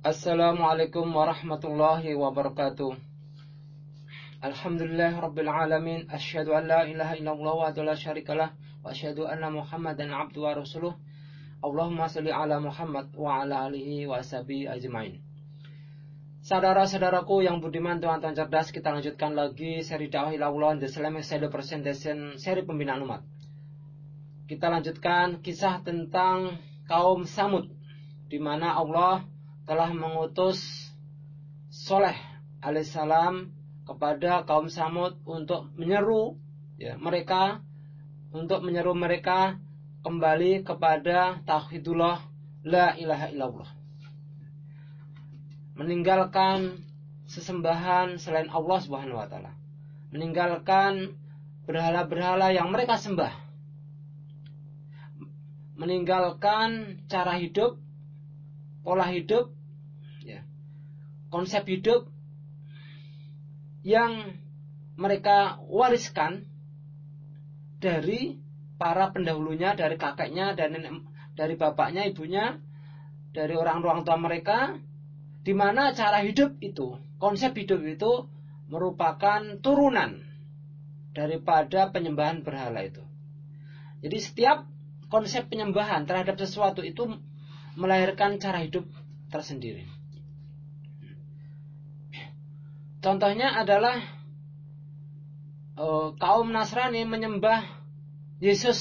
Assalamualaikum warahmatullahi wabarakatuh. Alhamdulillah rabbil alamin. Asyhadu an la ilaha illallah wa la syarikalah wa asyhadu anna Muhammadan abduhu wa rasuluh. Allahumma shalli ala Muhammad wa ala alihi wa sahbihi ajmain. Saudara-saudaraku yang budiman, tuan-tuan cerdas, kita lanjutkan lagi seri dakwah ilallah The Islamic Shadow Presentation, seri pembinaan umat. Kita lanjutkan kisah tentang kaum Samud, di mana Allah telah mengutus Soleh alaihissalam kepada kaum Samud untuk menyeru mereka kembali kepada tauhidullah, la ilaha illallah, meninggalkan sesembahan selain Allah Subhanahu wa taala, meninggalkan berhala-berhala yang mereka sembah, meninggalkan cara hidup, pola hidup, konsep hidup yang mereka wariskan dari para pendahulunya, dari kakeknya, dari bapaknya, ibunya, dari orang tua mereka, di mana cara hidup itu, konsep hidup itu merupakan turunan daripada penyembahan berhala itu. Jadi setiap konsep penyembahan terhadap sesuatu itu melahirkan cara hidup tersendiri. Contohnya adalah kaum Nasrani menyembah Yesus,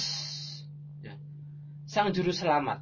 sang juru selamat.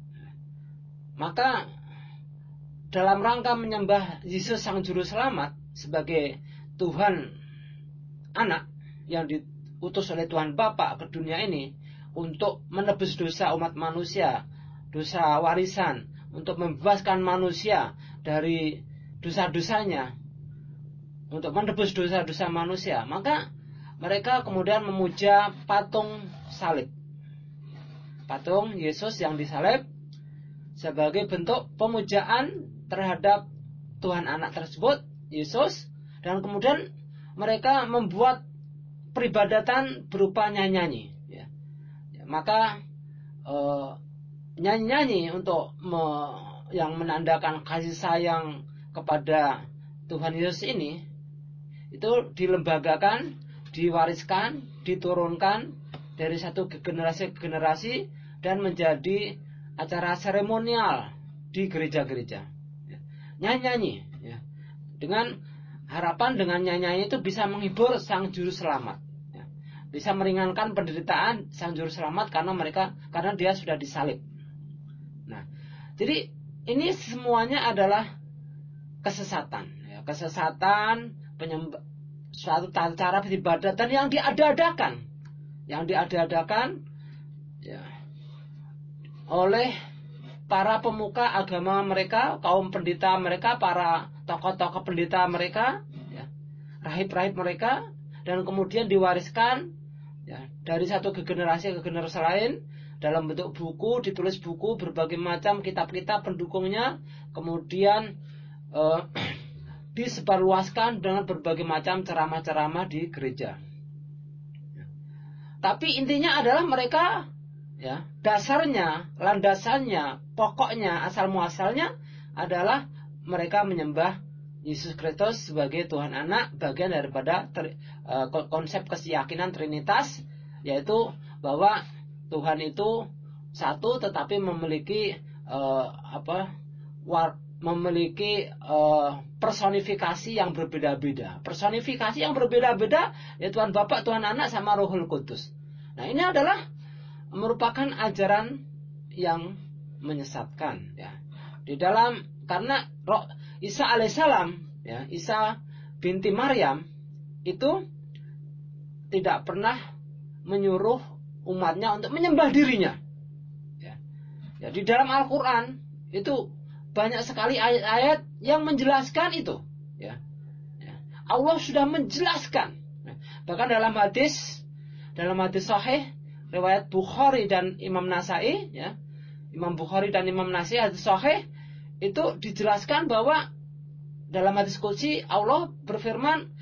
Maka dalam rangka menyembah Yesus sang juru selamat sebagai Tuhan anak yang diutus oleh Tuhan Bapa ke dunia ini untuk menebus dosa umat manusia, dosa warisan, untuk membebaskan manusia dari dosa-dosanya, untuk menebus dosa-dosa manusia, maka mereka kemudian memuja patung salib, patung Yesus yang disalib, sebagai bentuk pemujaan terhadap Tuhan anak tersebut, Yesus. Dan kemudian mereka membuat peribadatan berupa nyanyi-nyanyi, maka nyanyi-nyanyi untuk yang menandakan kasih sayang kepada Tuhan Yesus ini, itu dilembagakan, diwariskan, diturunkan dari satu generasi ke generasi dan menjadi acara seremonial di gereja-gereja. Nyanyi-nyanyi, dengan harapan dengan nyanyi itu bisa menghibur sang juru selamat, bisa meringankan penderitaan sang juru selamat karena dia sudah disalib. Nah, jadi ini semuanya adalah kesesatan, kesesatan suatu cara peribadatan yang diada-adakan oleh para pemuka agama mereka, kaum pendeta mereka, para tokoh-tokoh pendeta mereka, rahib-rahib mereka, dan kemudian diwariskan dari satu ke generasi lain dalam bentuk buku, ditulis buku, berbagai macam kitab-kitab pendukungnya, kemudian disebarluaskan dengan berbagai macam ceramah-ceramah di gereja. Tapi intinya adalah mereka, dasarnya, landasannya, pokoknya, asal muasalnya adalah mereka menyembah Yesus Kristus sebagai Tuhan anak, bagian daripada konsep keyakinan Trinitas, yaitu bahwa Tuhan itu satu tetapi memiliki personifikasi yang berbeda-beda. Personifikasi yang berbeda-beda, yaitu Tuhan Bapa, Tuhan Anak, sama Rohul Kudus. Nah, ini adalah merupakan ajaran yang menyesatkan, di dalam, karena Isa alaihissalam, Isa binti Maryam itu tidak pernah menyuruh umatnya untuk menyembah dirinya. Di dalam Al-Quran itu banyak sekali ayat-ayat yang menjelaskan itu. Allah sudah menjelaskan. Bahkan dalam hadis sahih riwayat Bukhari dan Imam Nasai, Imam Bukhari dan Imam Nasai, hadis sahih itu dijelaskan bahwa dalam hadis qudsi Allah berfirman,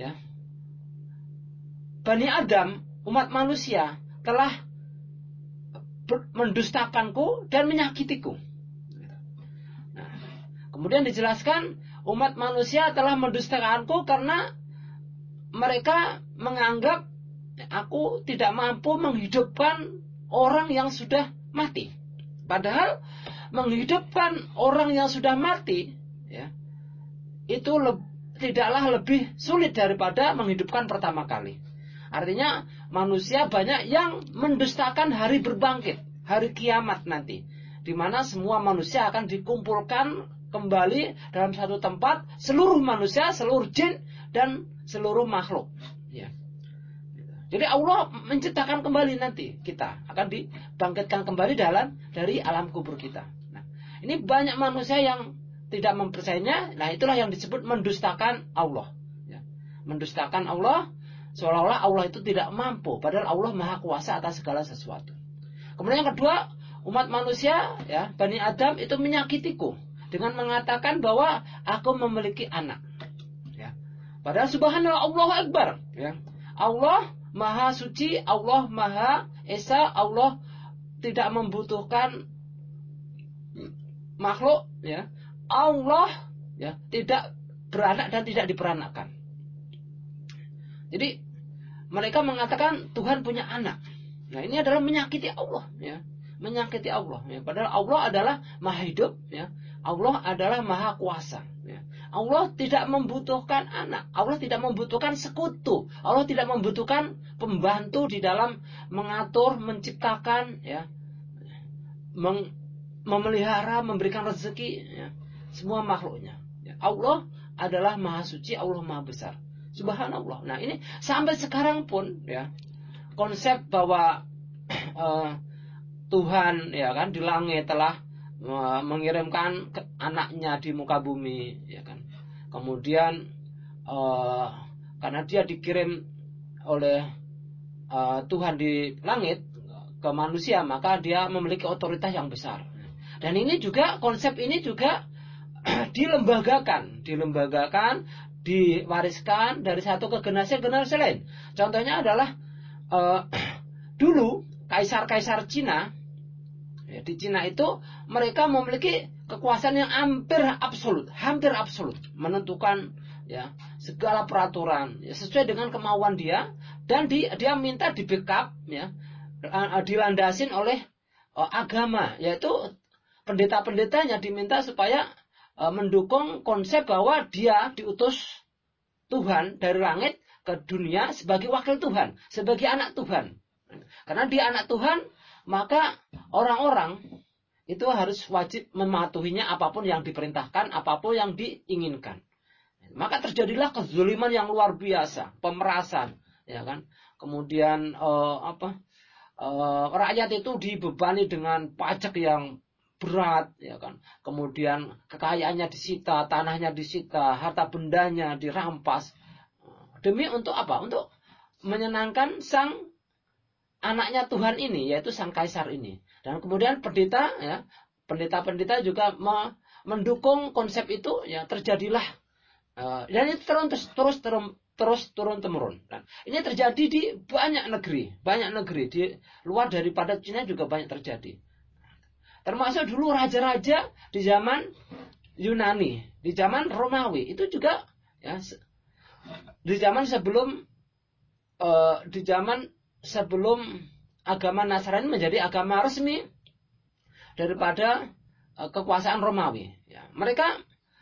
Bani Adam, umat manusia telah mendustakanku dan menyakitiku. Kemudian dijelaskan umat manusia telah mendustakanku karena mereka menganggap aku tidak mampu menghidupkan orang yang sudah mati. Padahal menghidupkan orang yang sudah mati, ya, itu tidaklah lebih sulit daripada menghidupkan pertama kali. Artinya manusia banyak yang mendustakan hari berbangkit, hari kiamat nanti, di mana semua manusia akan dikumpulkan kembali dalam satu tempat, seluruh manusia, seluruh jin dan seluruh makhluk. Ya. Jadi Allah menciptakan kembali nanti kita akan dibangkitkan kembali dari alam kubur kita. Nah, ini banyak manusia yang tidak mempercayainya. Nah, itulah yang disebut mendustakan Allah. Ya. Mendustakan Allah, seolah-olah Allah itu tidak mampu, padahal Allah Maha Kuasa atas segala sesuatu. Kemudian yang kedua, umat manusia, ya, Bani Adam itu menyakitiku dengan mengatakan bahwa aku memiliki anak. Ya. Padahal subhanallah, Allahu Akbar. Ya. Allah Maha Suci, Allah Maha Esa, Allah tidak membutuhkan makhluk. Ya. Allah, ya, tidak beranak dan tidak diperanakkan. Jadi mereka mengatakan Tuhan punya anak. Nah, ini adalah menyakiti Allah. Ya. Menyakiti Allah. Ya. Padahal Allah adalah Maha Hidup. Ya. Allah adalah Maha Kuasa. Ya. Allah tidak membutuhkan anak. Allah tidak membutuhkan sekutu. Allah tidak membutuhkan pembantu di dalam mengatur, menciptakan, ya, memelihara, memberikan rezeki, ya, semua makhluknya. Ya. Allah adalah Maha Suci, Allah Maha Besar. Subhanallah. Nah, ini sampai sekarang pun, ya, konsep bahwa Tuhan, ya kan, di langit telah mengirimkan anaknya di muka bumi, ya kan. Kemudian karena dia dikirim oleh Tuhan di langit ke manusia, maka dia memiliki otoritas yang besar. Dan ini juga, konsep ini juga dilembagakan, diwariskan dari satu ke generasi lain. Contohnya adalah dulu kaisar-kaisar Cina, ya, di Cina itu mereka memiliki kekuasaan yang hampir absolut, menentukan, ya, segala peraturan, ya, sesuai dengan kemauan dia, dan dia minta di backup, ya, dilandasin oleh agama, yaitu pendeta-pendetanya diminta supaya mendukung konsep bahwa dia diutus Tuhan dari langit ke dunia sebagai wakil Tuhan, sebagai anak Tuhan. Karena dia anak Tuhan, maka orang-orang itu harus wajib mematuhinya apapun yang diperintahkan, apapun yang diinginkan. Maka terjadilah kezaliman yang luar biasa, pemerasan, ya kan. Kemudian rakyat itu dibebani dengan pajak yang berat, ya kan. Kemudian kekayaannya disita, tanahnya disita, harta bendanya dirampas. Demi untuk apa? Untuk menyenangkan sang anaknya Tuhan ini, yaitu sang kaisar ini. Dan kemudian pendeta-pendeta juga mendukung konsep itu, ya, terjadilah dan itu terus turun temurun. Nah, ini terjadi di banyak negeri di luar daripada Cina juga banyak terjadi. Termasuk dulu raja-raja di zaman Yunani, di zaman Romawi, itu juga, ya, di zaman sebelum agama Nasrani menjadi agama resmi daripada kekuasaan Romawi. Ya, mereka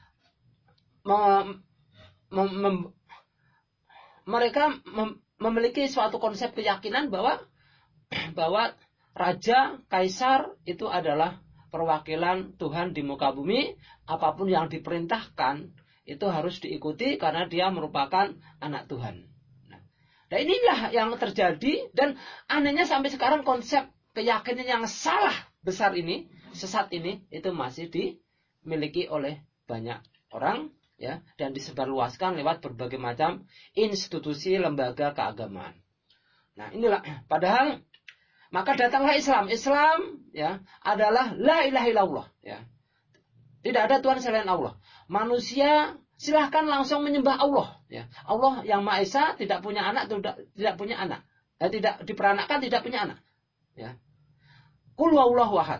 memiliki suatu konsep keyakinan bahwa raja, kaisar itu adalah perwakilan Tuhan di muka bumi. Apapun yang diperintahkan itu harus diikuti karena dia merupakan anak Tuhan. Nah, inilah yang terjadi, dan anehnya sampai sekarang konsep keyakinan yang salah besar ini, sesat ini, itu masih dimiliki oleh banyak orang, ya, dan disebarluaskan lewat berbagai macam institusi lembaga keagamaan. Nah, inilah, padahal maka datanglah Islam. Islam, ya, adalah la ilaha illallah, ya. Tidak ada Tuhan selain Allah. Manusia silahkan langsung menyembah Allah, ya. Allah yang Maha Esa, tidak punya anak, tidak punya anak. Tidak diperanakkan, tidak punya anak, ya. Qul huwallahu ahad.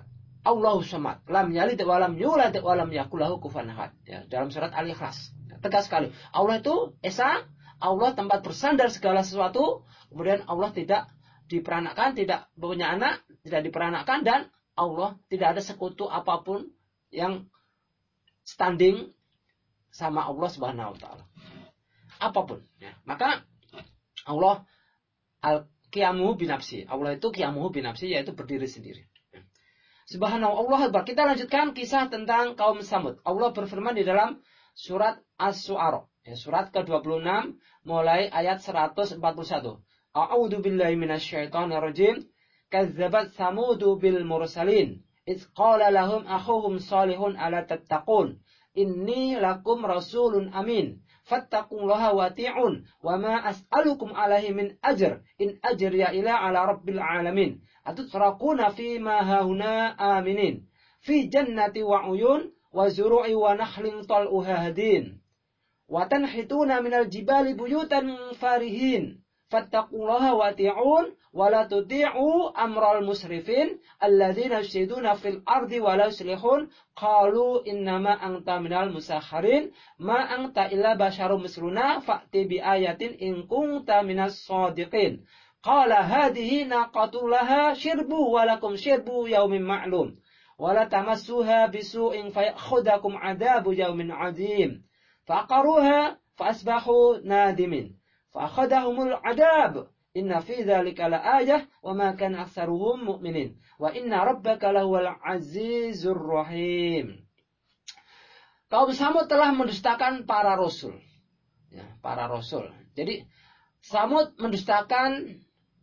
Allahu samad, lam yalid wa lam yulad wa lam yakul lahu kufuwan ahad. Ya, dalam surat Al-Ikhlas. Ya, tegas sekali. Allah itu esa, Allah tempat bersandar segala sesuatu, kemudian Allah tidak diperanakkan, tidak punya anak, tidak diperanakkan, dan Allah tidak ada sekutu apapun yang standing sama Allah Subhanahu wa taala. Apapun, ya. Maka Allah al-qiyamuhu binafsi. Allah itu qiyamuhu binafsi, yaitu berdiri sendiri. Subhanahu Allah Akbar. Kita lanjutkan kisah tentang kaum Samud. Allah berfirman di dalam surat Asy-Syu'ara, ya, surat ke-26 mulai ayat 141. A'udzu billahi minasyaitonir rajim. Kazzabat Samudu bil mursalin. Idz qala lahum akhuhum Shalihun ala tattaqun. Inni lakum rasulun amin. Fattaqullaha wati'un wa ma as'alukum alaihi min ajr in ajriya ila ala rabbil alamin atutraquna fi ma hauna aminin fi jannati wa uyun wa zuru'i wa nakhlin tal'uha hadin wa tanhituna minal jibali buyutan farihin fattaqullaha wati'un wa la tuti'u amral musrifin alladzina yufsiduna fil ardi wa la yuslihun qalu innama anta minal musakharin ma anta illa basyarum misluna fa'ti bi ayatin in kunta minas shadiqin qala hadhihi naqatullaha shirbu wa lakum shirbu yaumin ma'lum wa la tamassuha bisu'in fayakhudhukum adzabu yaumin 'adzim faqaruha fa asbahu nadimin فأخذهم العذاب إن في ذلك لآية وما كان أكثرهم مؤمنين وإن ربك لهو العزيز الرحيم. Kaum Samud telah mendustakan para rasul. Ya, para rasul. Jadi Samud mendustakan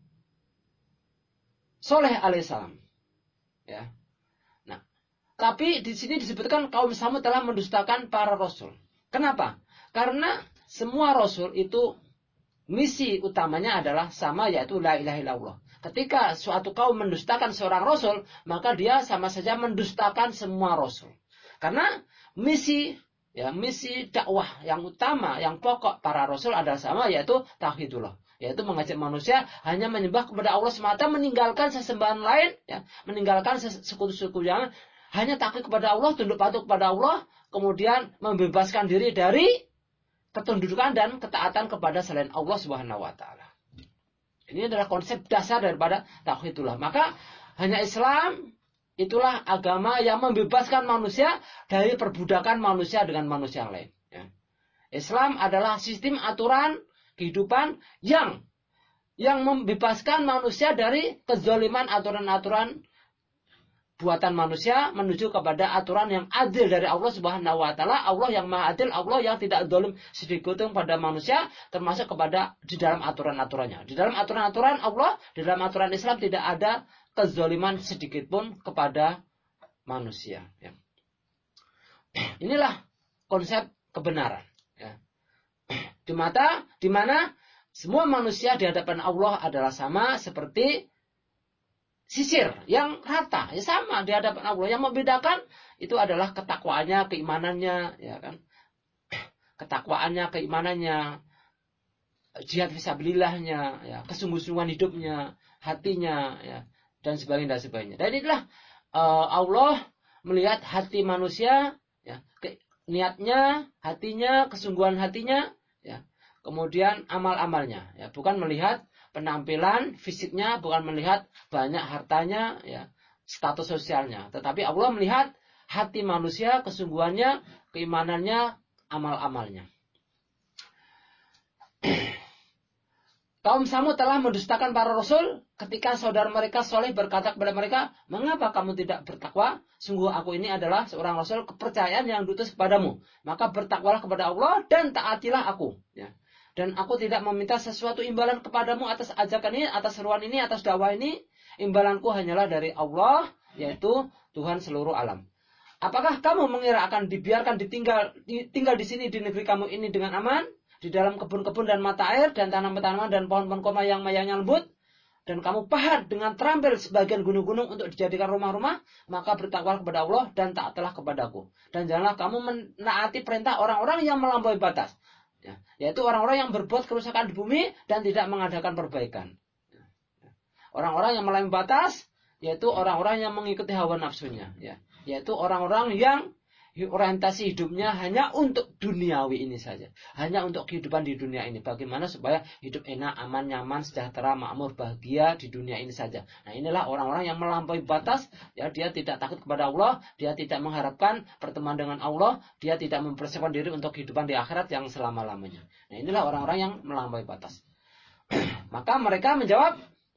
Saleh alaihissalam. Ya. Nah, tapi di sini disebutkan kaum Samud telah mendustakan para rasul. Kenapa? Karena semua rasul itu misi utamanya adalah sama, yaitu la ilaha illallah. Ketika suatu kaum mendustakan seorang rasul, maka dia sama saja mendustakan semua rasul. Karena misi dakwah yang utama, yang pokok para rasul adalah sama, yaitu tauhidullah, yaitu mengajak manusia hanya menyembah kepada Allah semata, meninggalkan sesembahan lain, ya, meninggalkan sekutu-sekutu yang hanya taklid kepada Allah, tunduk patuh kepada Allah, kemudian membebaskan diri dari ketundukan dan ketaatan kepada selain Allah Subhanahu wa taala. Ini adalah konsep dasar daripada tauhidullah. Maka hanya Islam itulah agama yang membebaskan manusia dari perbudakan manusia dengan manusia yang lain. Ya. Islam adalah sistem aturan kehidupan yang membebaskan manusia dari kezaliman aturan-aturan buatan manusia menuju kepada aturan yang adil dari Allah Subhanahu wa taala. Allah yang Maha Adil, Allah yang tidak zalim sedikit pun pada manusia, termasuk kepada di dalam aturan-aturannya. Di dalam aturan-aturan Allah, di dalam aturan Islam tidak ada kezaliman sedikit pun kepada manusia, ya. Inilah konsep kebenaran, ya. Di mana semua manusia di hadapan Allah adalah sama seperti sisir yang rata, ya, sama di hadapan Allah. Yang membedakan itu adalah ketakwaannya, keimanannya, ya kan? Ketakwaannya, keimanannya, jihad fisabilillahnya, ya, kesungguh-sungguhan hidupnya, hatinya, ya, dan sebagainya. Dan inilah Allah melihat hati manusia, ya, niatnya, hatinya, kesungguhan hatinya, ya, kemudian amal-amalnya, ya, bukan melihat penampilan fisiknya, bukan melihat banyak hartanya, ya, status sosialnya, tetapi Allah melihat hati manusia, kesungguhannya, keimanannya, amal-amalnya. Kaum Samud telah mendustakan para rasul ketika saudara mereka Saleh berkata kepada mereka, "Mengapa kamu tidak bertakwa? Sungguh aku ini adalah seorang rasul kepercayaan yang diutus kepadamu. Maka bertakwalah kepada Allah dan taatilah aku." Ya. Dan aku tidak meminta sesuatu imbalan kepadamu atas ajakan ini, atas seruan ini, atas dakwah ini. Imbalanku hanyalah dari Allah, yaitu Tuhan seluruh alam. Apakah kamu mengira akan dibiarkan tinggal di sini di negeri kamu ini dengan aman? Di dalam kebun-kebun dan mata air dan tanaman-tanaman dan pohon-pohon kurma yang mayangnya lembut? Dan kamu pahat dengan terampil sebagian gunung-gunung untuk dijadikan rumah-rumah? Maka bertakwalah kepada Allah dan taatlah kepadaku. Dan janganlah kamu menaati perintah orang-orang yang melampaui batas. Ya, yaitu orang-orang yang berbuat kerusakan di bumi dan tidak mengadakan perbaikan. Orang-orang yang melampaui batas, yaitu orang-orang yang mengikuti hawa nafsunya, ya. Yaitu orang-orang yang orientasi hidupnya hanya untuk duniawi ini saja, hanya untuk kehidupan di dunia ini. Bagaimana supaya hidup enak, aman, nyaman, sejahtera, makmur, bahagia di dunia ini saja. Nah, inilah orang-orang yang melampaui batas. Ya, dia tidak takut kepada Allah, dia tidak mengharapkan pertemuan dengan Allah, dia tidak mempersiapkan diri untuk kehidupan di akhirat yang selama-lamanya. Nah, inilah orang-orang yang melampaui batas. Maka mereka menjawab,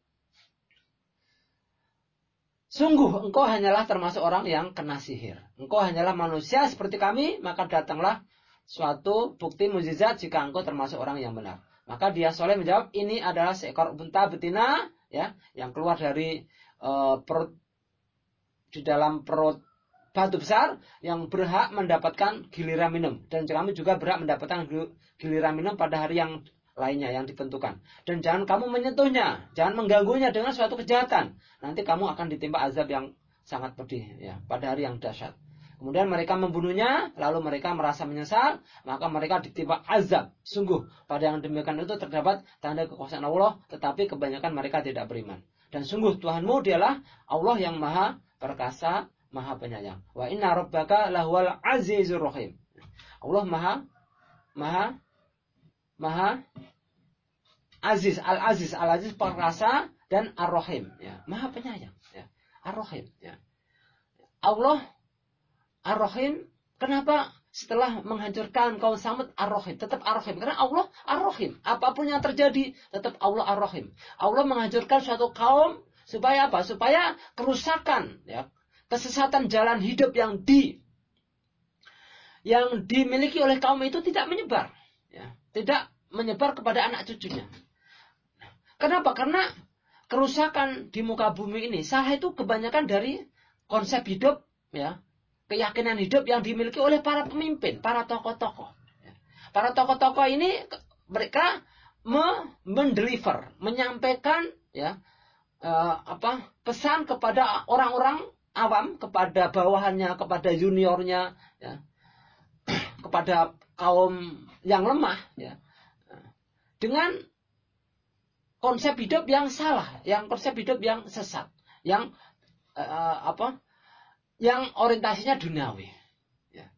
sungguh engkau hanyalah termasuk orang yang kena sihir. Engkau hanyalah manusia seperti kami, maka datanglah suatu bukti mukjizat jika engkau termasuk orang yang benar. Maka dia Soleh menjawab, ini adalah seekor unta betina, ya, yang keluar dari perut, di dalam perut batu besar, yang berhak mendapatkan giliran minum. Dan kami juga berhak mendapatkan giliran minum pada hari yang lainnya yang ditentukan. Dan jangan kamu menyentuhnya, jangan mengganggunya dengan suatu kejahatan. Nanti kamu akan ditimpa azab yang sangat pedih, ya, pada hari yang dahsyat. Kemudian mereka membunuhnya, lalu mereka merasa menyesal, maka mereka ditimpa azab. Sungguh pada yang demikian itu terdapat tanda kekuasaan Allah, tetapi kebanyakan mereka tidak beriman. Dan sungguh Tuhanmu dialah Allah yang maha perkasa, maha penyayang. Wa inna rabbaka lahuwal azizur rahim. Allah maha aziz, al-aziz perkasa, dan ar-rahim, ya, maha penyayang, ya, ar-rahim, ya. Allah ar-rahim. Kenapa setelah menghancurkan kaum Samud ar-rahim, tetap ar-rahim? Karena Allah ar-rahim. Apapun yang terjadi tetap Allah ar-rahim. Allah menghancurkan suatu kaum supaya apa? Supaya kerusakan, ya, kesesatan jalan hidup yang dimiliki oleh kaum itu tidak menyebar, ya, tidak menyebar kepada anak cucunya. Kenapa? Karena kerusakan di muka bumi ini salah itu kebanyakan dari konsep hidup, ya, keyakinan hidup yang dimiliki oleh para pemimpin, para tokoh-tokoh. Para tokoh-tokoh ini mereka mendeliver, menyampaikan, ya, pesan kepada orang-orang awam, kepada bawahannya, kepada juniornya, ya, kepada kaum yang lemah, ya, dengan konsep hidup yang salah, yang konsep hidup yang sesat, yang yang orientasinya duniawi, ya,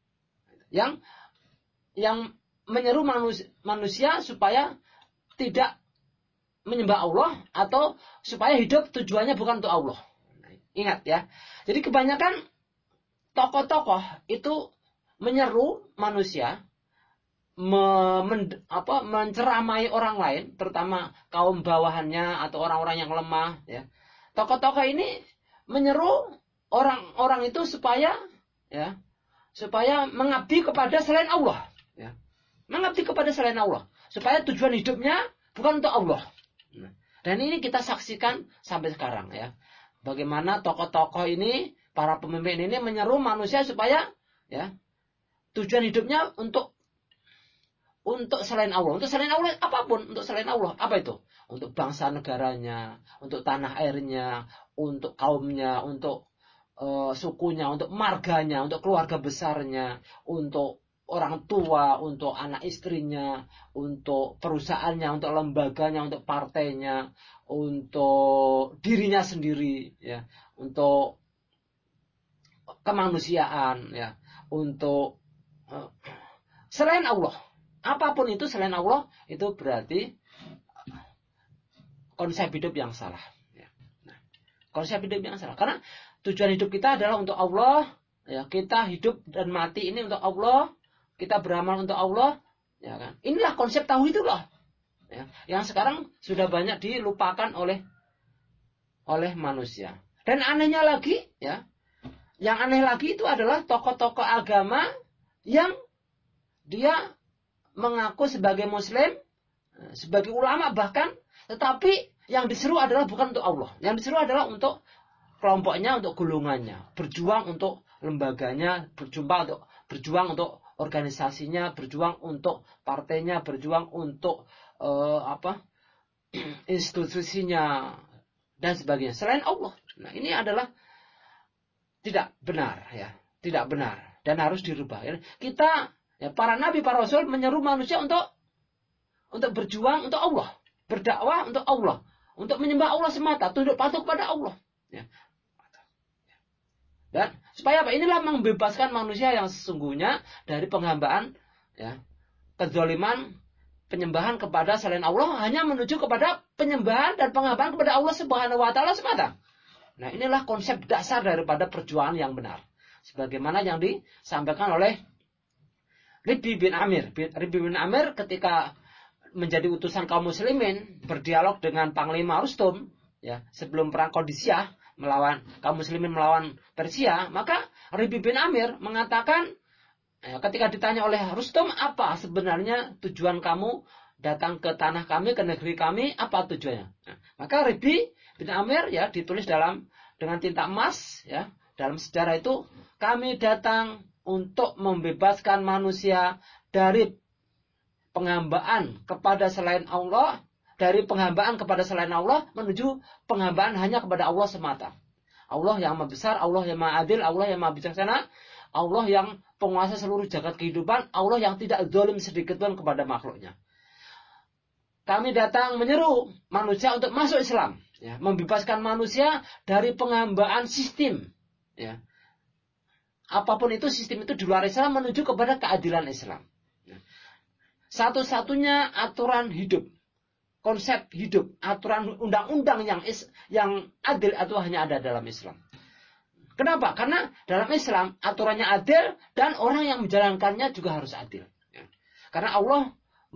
yang menyeru manusia supaya tidak menyembah Allah, atau supaya hidup tujuannya bukan untuk Allah. Ingat, ya. Jadi kebanyakan tokoh-tokoh itu menyeru manusia, menceramai orang lain, terutama kaum bawahannya atau orang-orang yang lemah, ya. Tokoh-tokoh ini menyeru orang-orang itu supaya, ya, supaya mengabdi kepada selain Allah, ya. Mengabdi kepada selain Allah, supaya tujuan hidupnya bukan untuk Allah. Dan ini kita saksikan sampai sekarang, ya. Bagaimana tokoh-tokoh ini, para pemimpin ini menyeru manusia supaya, ya, tujuan hidupnya untuk selain Allah. Untuk selain Allah apapun, untuk selain Allah. Apa itu? Untuk bangsa negaranya, untuk tanah airnya, untuk kaumnya, untuk sukunya, untuk marganya, untuk keluarga besarnya, untuk orang tua, untuk anak istrinya, untuk perusahaannya, untuk lembaganya, untuk partainya, untuk dirinya sendiri, ya, untuk kemanusiaan, ya, untuk selain Allah. Apapun itu selain Allah, itu berarti konsep hidup yang salah, ya. Nah, konsep hidup yang salah. Karena tujuan hidup kita adalah untuk Allah, ya. Kita hidup dan mati ini untuk Allah, kita beramal untuk Allah, ya kan. Inilah konsep tauhidullah, ya, yang sekarang sudah banyak dilupakan oleh manusia. Dan anehnya lagi, ya, yang aneh lagi itu adalah tokoh-tokoh agama yang dia mengaku sebagai muslim, sebagai ulama bahkan, tetapi yang diseru adalah bukan untuk Allah. Yang diseru adalah untuk kelompoknya, untuk golongannya, berjuang untuk lembaganya, berjuang untuk organisasinya, berjuang untuk partainya, berjuang untuk institusinya dan sebagainya selain Allah. Nah, ini adalah tidak benar, ya, tidak benar dan harus dirubah. Kita, ya, para nabi, para rasul menyeru manusia untuk berjuang untuk Allah, berdakwah untuk Allah, untuk menyembah Allah semata, tunduk patuh kepada Allah, ya. Dan supaya apa? Inilah membebaskan manusia yang sesungguhnya dari penghambaan, ya, kezaliman, penyembahan kepada selain Allah, hanya menuju kepada penyembahan dan penghambaan kepada Allah Subhanahu wa taala semata. Nah, inilah konsep dasar daripada perjuangan yang benar. Sebagaimana yang disampaikan oleh Rib'i bin Amir. Rib'i bin Amir ketika menjadi utusan kaum muslimin berdialog dengan Panglima Rustum, ya, sebelum perang Qadisiyah melawan kaum muslimin melawan Persia, maka Rib'i bin Amir mengatakan, ya, ketika ditanya oleh Rustum, apa sebenarnya tujuan kamu datang ke tanah kami, ke negeri kami, apa tujuannya? Nah, maka Rib'i bin Amir, ya, ditulis dengan tinta emas, ya, dalam sejarah itu, kami datang untuk membebaskan manusia dari penghambaan kepada selain Allah, dari penghambaan kepada selain Allah menuju penghambaan hanya kepada Allah semata. Allah yang maha besar, Allah yang maha adil, Allah yang maha bijaksana, Allah yang penguasa seluruh jagat kehidupan, Allah yang tidak zalim sedikit pun kepada makhluknya. Kami datang menyeru manusia untuk masuk Islam, ya, membebaskan manusia dari penghambaan sistem, ya. Apapun itu, sistem itu di luar Islam menuju kepada keadilan Islam. Satu-satunya aturan hidup, konsep hidup, aturan undang-undang yang adil itu hanya ada dalam Islam. Kenapa? Karena dalam Islam aturannya adil dan orang yang menjalankannya juga harus adil. Karena Allah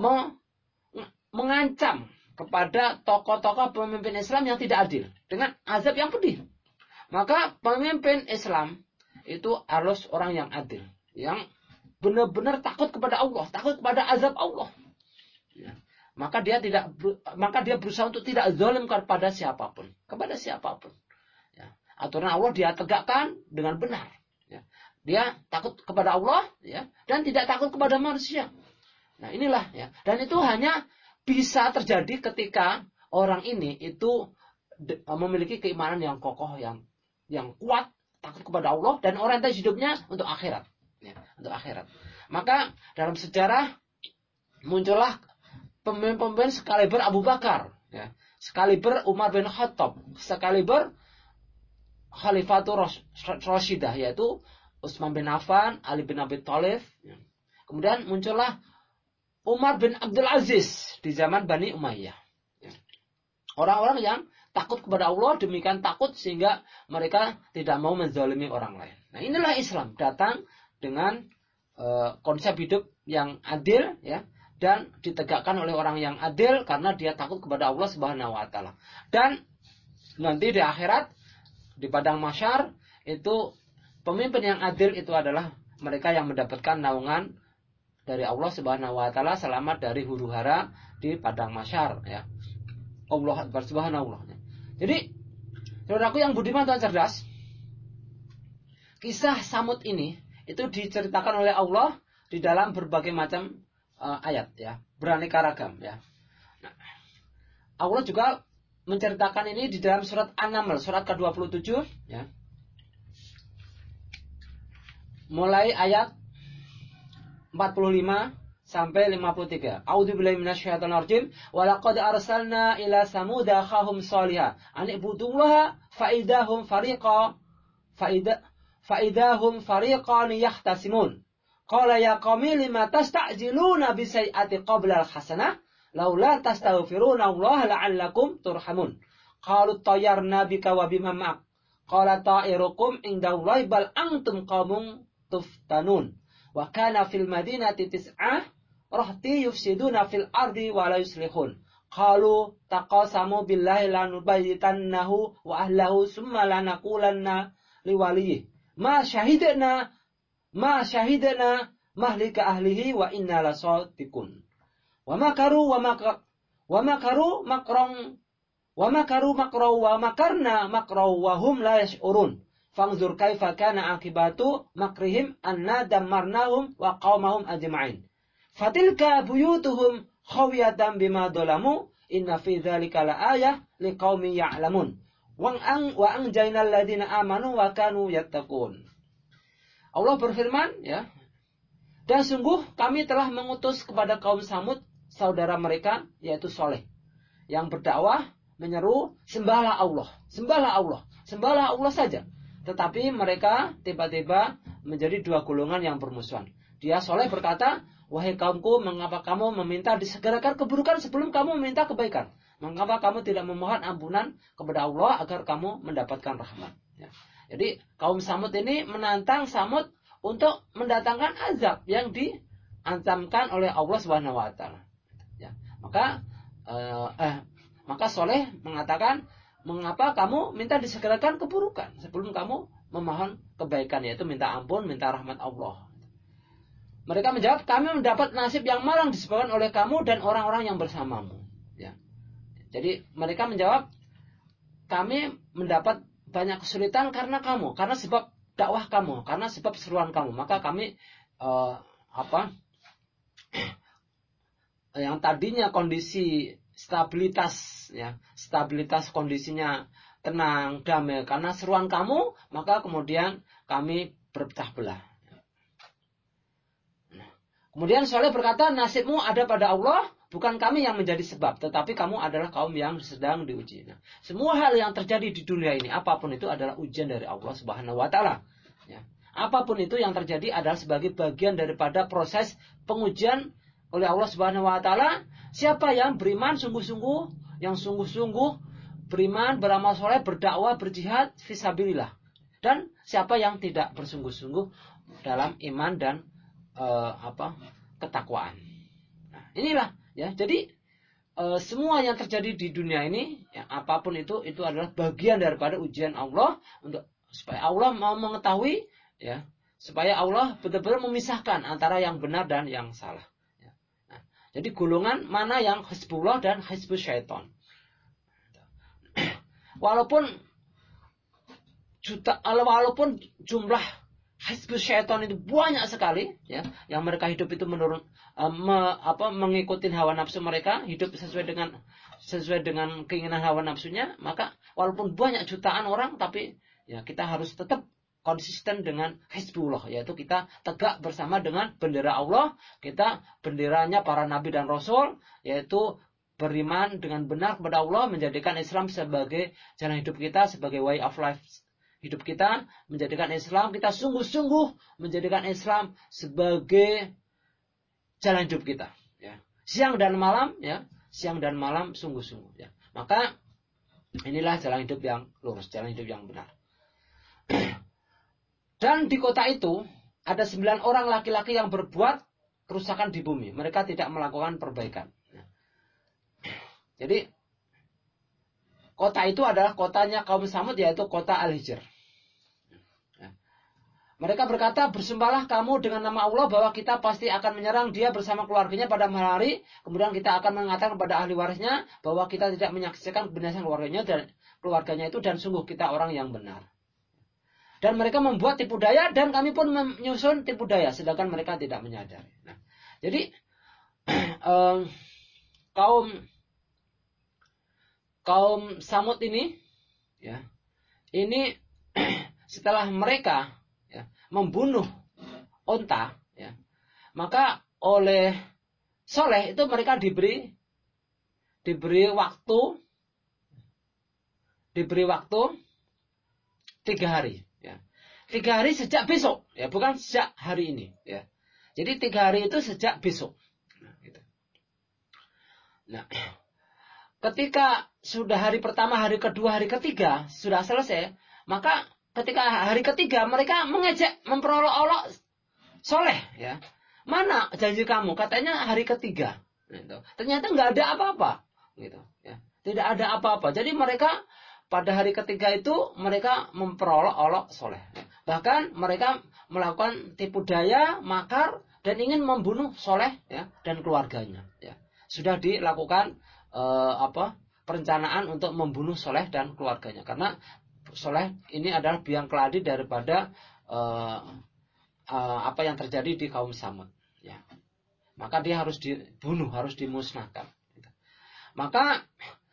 mengancam kepada tokoh-tokoh pemimpin Islam yang tidak adil dengan azab yang pedih. Maka pemimpin Islam itu harus orang yang adil, yang benar-benar takut kepada Allah, takut kepada azab Allah. Ya. Maka dia berusaha untuk tidak zalim kepada siapapun, Ya. Aturan Allah dia tegakkan dengan benar. Ya. Dia takut kepada Allah, ya, dan tidak takut kepada manusia. Nah, inilah, ya. Dan itu hanya bisa terjadi ketika orang ini itu memiliki keimanan yang kokoh, yang kuat, takut kepada Allah, dan orientasi hidupnya untuk akhirat. Ya, untuk akhirat. Maka dalam sejarah muncullah pemimpin sekaliber Abu Bakar, ya, sekaliber Umar bin Khattab, sekaliber Khalifatul Rashidah, yaitu Utsman bin Affan, Ali bin Abi Thalib. Ya. Kemudian muncullah Umar bin Abdul Aziz di zaman Bani Umayyah. Ya. Orang-orang yang takut kepada Allah, demikian takut sehingga mereka tidak mau menzalimi orang lain. Nah, inilah Islam datang dengan konsep hidup yang adil, ya, dan ditegakkan oleh orang yang adil karena dia takut kepada Allah Subhanahu wa taala. Dan nanti di akhirat, di padang mahsyar, itu pemimpin yang adil itu adalah mereka yang mendapatkan naungan dari Allah Subhanahu wa taala, selamat dari huru-hara di padang mahsyar, ya. Allah Akbar, subhanallah. Jadi, saudaraku yang budiman dan cerdas, kisah Samud ini itu diceritakan oleh Allah di dalam berbagai macam ayat, ya, beraneka ragam, ya. Nah, Allah juga menceritakan ini di dalam surat An-Naml, surat ke-27, ya. Mulai ayat 45 sampai 53. A'udzubillahi minasyaitonir rajim. Wa laqad arsalna ila samuda akhahum salihah an ibudullaha faidahum fariqan yahtasimun. Qala ya qaumi lima tasta'jiluna bi sayyi'ati qabla al-hasanah laula tastaghfiruna Allah la'allakum turhamun. Qalu tayyarna bika wa biman ma'ak. Qala ta'irukum indallahi bal antum qaumun tuftanun. Wa kana fil madinati tis'ah rahti yufsiduna fil ardi wa la yuslihun. Qalu taqasamu billahi lanubayyitannahu wa ahlahu summa lanaqulanna liwaliyih ma syahidna mahlika ahlihi wa inna lasadiqun. Wa makaru makran wa makarna makran wa hum la yash'urun. Fangzur kaifa kana akibatu makrihim anna dammarnahum wa qaumahum ajma'in. Fatilka buyutuhum khawiyatan bima dolamu inna fi dzalika laayah liqaumin ya'lamun. Wa anjaynal ladzina amanu wa kanu yattaqun. Allah berfirman, ya, dan sungguh kami telah mengutus kepada kaum Samud saudara mereka yaitu Saleh yang berdakwah menyeru sembahlah Allah saja. tetapi mereka tiba-tiba menjadi dua golongan yang bermusuhan. Dia soleh berkata, wahai kaumku, mengapa kamu meminta disegerakan keburukan sebelum kamu meminta kebaikan? Mengapa kamu tidak memohon ampunan kepada Allah agar kamu mendapatkan rahmat? Ya. Jadi kaum Samud ini menantang Samud untuk mendatangkan azab yang diancamkan oleh Allah Subhanahu wa taala. Ya. Maka Soleh mengatakan, mengapa kamu minta disegerakan keburukan sebelum kamu memohon kebaikan, yaitu minta ampun, minta rahmat Allah. Mereka menjawab, kami mendapat nasib yang malang disebabkan oleh kamu dan orang-orang yang bersamamu. Ya. Jadi mereka menjawab, kami mendapat banyak kesulitan karena kamu, karena sebab dakwah kamu, karena sebab seruan kamu. Maka kami yang tadinya kondisi stabilitas, ya, stabilitas kondisinya tenang, damai, karena seruan kamu, maka kemudian kami berpecah belah. Kemudian Soleh berkata, nasibmu ada pada Allah, bukan kami yang menjadi sebab, tetapi kamu adalah kaum yang sedang diuji. Nah, semua hal yang terjadi di dunia ini, apapun itu adalah ujian dari Allah Subhanahu wa taala. Ya. Apapun itu yang terjadi adalah sebagai bagian daripada proses pengujian oleh Allah Subhanahu wa taala. Siapa yang beriman sungguh-sungguh, yang sungguh-sungguh beriman, beramal soleh, berdakwah, berjihad fisabilillah. Dan siapa yang tidak bersungguh-sungguh dalam iman dan ketakwaan. Nah, inilah ya. Jadi semua yang terjadi di dunia ini, ya, apapun itu adalah bagian daripada ujian Allah untuk supaya Allah mau mengetahui, ya, supaya Allah betul-betul memisahkan antara yang benar dan yang salah. Ya. Nah, jadi golongan mana yang Hizbullah dan Hizbus Syaitan. Walaupun jumlah Hizbus Syaitan itu banyak sekali, ya, yang mereka hidup itu mengikuti hawa nafsu mereka, hidup sesuai dengan keinginan hawa nafsunya, maka walaupun banyak jutaan orang, tapi ya kita harus tetap konsisten dengan Hizbullah, yaitu kita tegak bersama dengan bendera Allah, kita benderanya para nabi dan rasul, yaitu beriman dengan benar kepada Allah, menjadikan Islam sebagai jalan hidup kita, sebagai way of life hidup kita, menjadikan Islam, kita sungguh-sungguh menjadikan Islam sebagai jalan hidup kita, ya. Siang dan malam, ya, siang dan malam sungguh-sungguh, ya. Maka inilah jalan hidup yang lurus, jalan hidup yang benar. Dan di kota itu ada 9 orang laki-laki yang berbuat kerusakan di bumi. Mereka tidak melakukan perbaikan. Jadi kota itu adalah kotanya kaum Samud, yaitu kota Al-Hijr. Mereka berkata, bersumpahlah kamu dengan nama Allah bahwa kita pasti akan menyerang dia bersama keluarganya pada malam hari. Kemudian kita akan mengatakan kepada ahli warisnya bahwa kita tidak menyaksikan kebinasan keluarganya itu, dan sungguh kita orang yang benar. Dan mereka membuat tipu daya, dan kami pun menyusun tipu daya, sedangkan mereka tidak menyadari. Nah, jadi kaum Samud ini, ya, ini setelah mereka, ya, membunuh onta, ya, maka oleh Soleh itu mereka diberi waktu 3 hari, ya. 3 hari sejak besok, ya, bukan sejak hari ini, ya. Jadi 3 hari itu sejak besok. Nah, gitu. Nah, ketika sudah hari pertama, hari kedua, hari ketiga sudah selesai, maka ketika hari ketiga mereka mengejek, memperolok-olok Soleh, ya. Mana janji kamu? Katanya hari ketiga. Gitu. Ternyata nggak ada apa-apa, gitu, ya. Tidak ada apa-apa. Jadi mereka pada hari ketiga itu mereka memperolok-olok Soleh. Bahkan mereka melakukan tipu daya, makar, dan ingin membunuh Soleh, ya, dan keluarganya. Ya. Sudah dilakukan perencanaan untuk membunuh Soleh dan keluarganya, karena Soleh ini adalah biang keladi daripada apa yang terjadi di kaum Samud, ya. Maka dia harus dibunuh, harus dimusnahkan. Maka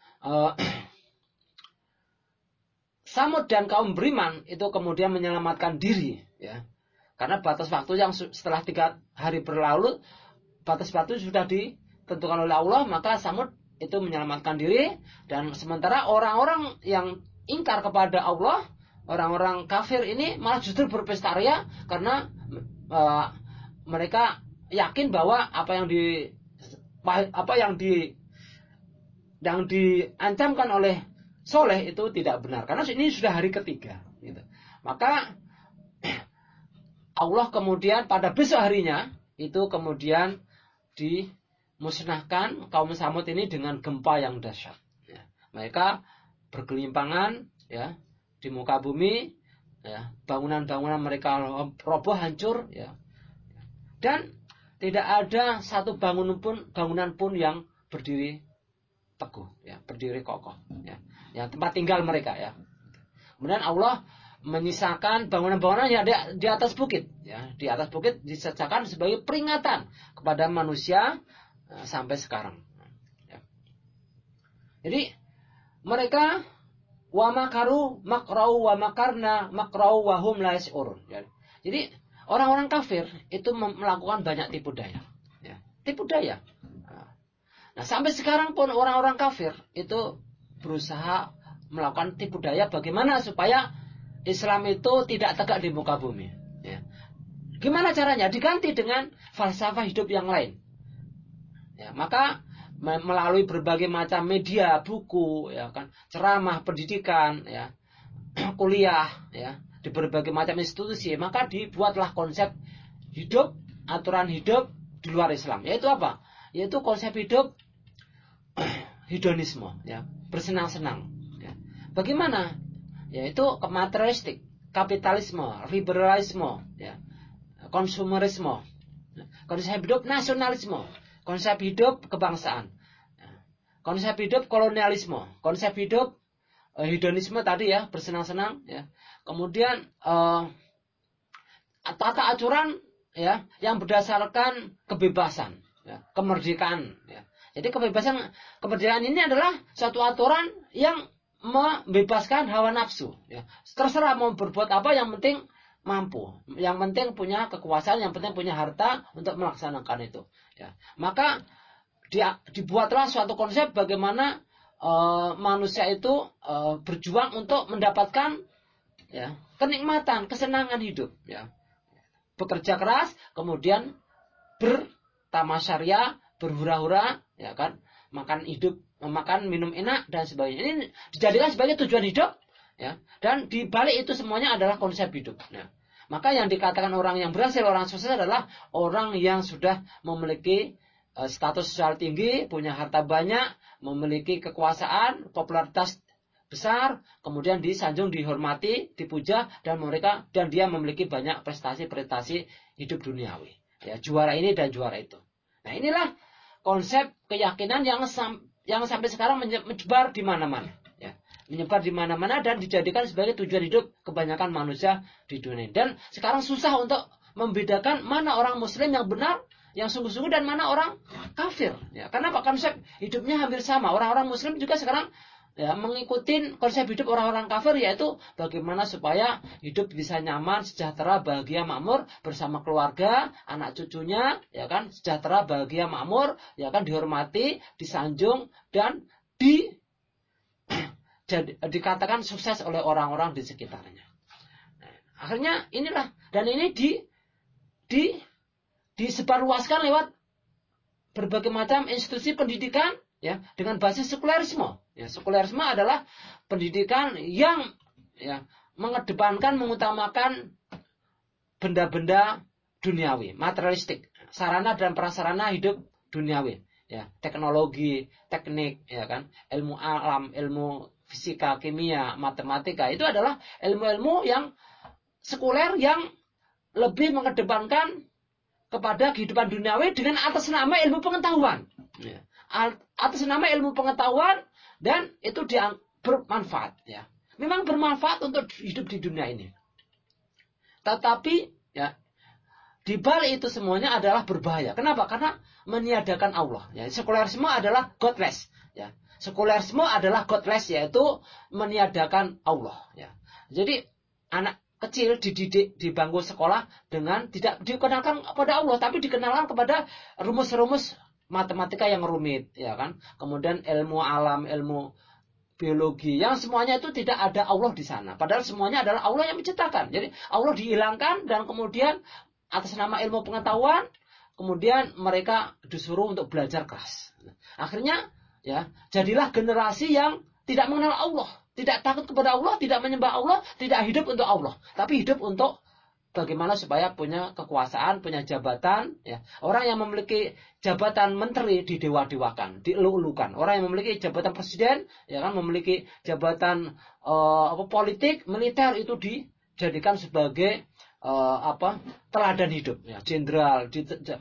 Samud dan kaum beriman itu kemudian menyelamatkan diri, ya. Karena batas waktu yang setelah 3 hari berlalu, batas waktu sudah ditentukan oleh Allah, maka Samud itu menyelamatkan diri, dan sementara orang-orang yang ingkar kepada Allah, orang-orang kafir ini malah justru berpesta ria karena mereka yakin bahwa apa yang diancamkan oleh Soleh itu tidak benar, karena ini sudah hari ketiga gitu. Maka Allah kemudian pada besok harinya itu kemudian dimusnahkan kaum Samud ini dengan gempa yang dahsyat. Ya. Mereka bergelimpangan ya di muka bumi, ya, bangunan-bangunan mereka roboh hancur, ya, dan tidak ada satu bangunan pun yang berdiri teguh, ya, berdiri kokoh, ya, yang tempat tinggal mereka, ya. Kemudian Allah menyisakan bangunan-bangunan yang di atas bukit, ya, di atas bukit disesakan sebagai peringatan kepada manusia sampai sekarang. Ya. Jadi mereka wa makaru makrau wa makarna makrau wa hum la yash'urun. Jadi orang-orang kafir itu melakukan banyak tipu daya, ya, tipu daya. Nah, sampai sekarang pun orang-orang kafir itu berusaha melakukan tipu daya bagaimana supaya Islam itu tidak tegak di muka bumi. Ya. Gimana caranya? Diganti dengan falsafah hidup yang lain. Ya, maka melalui berbagai macam media, buku, ya kan, ceramah, pendidikan, ya, kuliah, ya, di berbagai macam institusi, maka dibuatlah konsep hidup, aturan hidup di luar Islam. Yaitu apa? Yaitu konsep hidup hedonisme, ya, bersenang-senang. Ya. Bagaimana? Yaitu materialistik, kapitalisme, liberalisme, ya, konsumerisme, konsep hidup nasionalisme, konsep hidup kebangsaan, konsep hidup kolonialisme, konsep hidup hedonisme tadi, ya, bersenang-senang, ya. Kemudian tata aturan, ya, yang berdasarkan kebebasan, ya, kemerdekaan, ya. Jadi kemerdekaan ini adalah suatu aturan yang membebaskan hawa nafsu, ya. Terserah mau berbuat apa, yang penting mampu, yang penting punya kekuasaan, yang penting punya harta untuk melaksanakan itu, ya. Maka dibuatlah suatu konsep bagaimana manusia itu berjuang untuk mendapatkan, ya, kenikmatan, kesenangan hidup, ya. Bekerja keras, kemudian bertamasyaria, berhura-hura, ya kan, makan minum enak dan sebagainya. Ini dijadikan sebagai tujuan hidup, ya. Dan di balik itu semuanya adalah konsep hidup. Ya. Maka yang dikatakan orang yang berhasil, orang sukses adalah orang yang sudah memiliki status sosial tinggi, punya harta banyak, memiliki kekuasaan, popularitas besar, kemudian disanjung, dihormati, dipuja, dan dia memiliki banyak prestasi-prestasi hidup duniawi. Ya, juara ini dan juara itu. Nah, inilah konsep keyakinan yang sampai sekarang menyebar di mana-mana, ya. Menyebar di mana-mana dan dijadikan sebagai tujuan hidup kebanyakan manusia di dunia. Dan sekarang susah untuk membedakan mana orang muslim yang benar, yang sungguh-sungguh, dan mana orang kafir, ya. Karena konsep hidupnya hampir sama. Orang-orang muslim juga sekarang, ya, mengikuti konsep hidup orang-orang kafir, yaitu bagaimana supaya hidup bisa nyaman, sejahtera, bahagia, makmur bersama keluarga, anak cucunya, ya kan, sejahtera, bahagia, makmur, ya kan, dihormati, disanjung, dan dikatakan sukses oleh orang-orang di sekitarnya. Nah, akhirnya inilah, dan ini disebarluaskan lewat berbagai macam institusi pendidikan, ya, dengan basis sekulerisme. Ya, sekulerisme adalah pendidikan yang, ya, mengutamakan benda-benda duniawi, materialistik, sarana dan prasarana hidup duniawi, ya, teknologi, teknik, ya kan, ilmu alam, ilmu fisika, kimia, matematika, itu adalah ilmu-ilmu yang sekuler yang lebih mengedepankan kepada kehidupan duniawi dengan atas nama ilmu pengetahuan, ya. Atas nama ilmu pengetahuan, dan itu bermanfaat, ya. Memang bermanfaat untuk hidup di dunia ini. Tetapi, ya, di balik itu semuanya adalah berbahaya. Kenapa? Karena meniadakan Allah, ya. Sekulerisme adalah godless, ya. Sekulerisme adalah godless, yaitu meniadakan Allah, ya. Jadi anak kecil dididik di bangku sekolah dengan tidak dikenalkan kepada Allah, tapi dikenalkan kepada rumus-rumus matematika yang rumit, ya kan. Kemudian ilmu alam, ilmu biologi, yang semuanya itu tidak ada Allah di sana. Padahal semuanya adalah Allah yang menciptakan. Jadi Allah dihilangkan dan kemudian atas nama ilmu pengetahuan, kemudian mereka disuruh untuk belajar keras. Akhirnya ya jadilah generasi yang tidak mengenal Allah, tidak takut kepada Allah, tidak menyembah Allah, tidak hidup untuk Allah, tapi hidup untuk bagaimana supaya punya kekuasaan, punya jabatan. Ya. Orang yang memiliki jabatan menteri didewa-dewakan, dielu-elukan. Orang yang memiliki jabatan presiden, ya kan, memiliki jabatan politik, militer itu dijadikan sebagai teladan hidup. Ya, jenderal.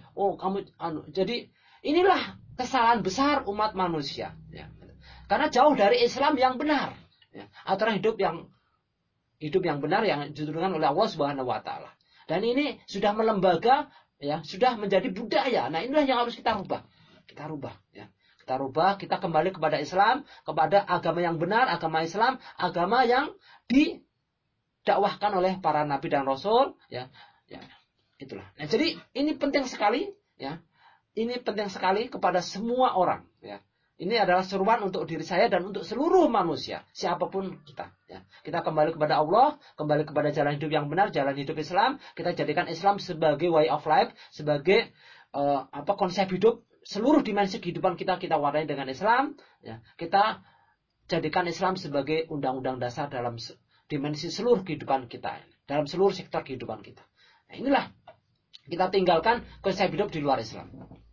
Jadi inilah kesalahan besar umat manusia. Ya. Karena jauh dari Islam yang benar. Ya. Aturan hidup yang benar yang dituturkan oleh Allah Subhanahu wa taala. Dan ini sudah melembaga, ya, sudah menjadi budaya. Nah, inilah yang harus kita rubah. Kita rubah, ya. Kita rubah, kita kembali kepada Islam, kepada agama yang benar, agama Islam, agama yang didakwahkan oleh para nabi dan rasul, ya. Ya, itulah. Nah, jadi ini penting sekali, ya. Ini penting sekali kepada semua orang, ya. Ini adalah seruan untuk diri saya dan untuk seluruh manusia, siapapun kita. Ya. Kita kembali kepada Allah, kembali kepada jalan hidup yang benar, jalan hidup Islam. Kita jadikan Islam sebagai way of life, sebagai konsep hidup. Seluruh dimensi kehidupan kita warnai dengan Islam. Ya. Kita jadikan Islam sebagai undang-undang dasar dalam dimensi seluruh kehidupan kita, dalam seluruh sektor kehidupan kita. Nah, inilah kita tinggalkan konsep hidup di luar Islam.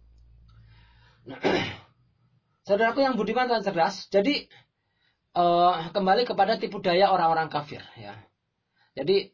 Nah, saudaraku yang budiman dan cerdas, jadi kembali kepada tipu daya orang-orang kafir. Ya. Jadi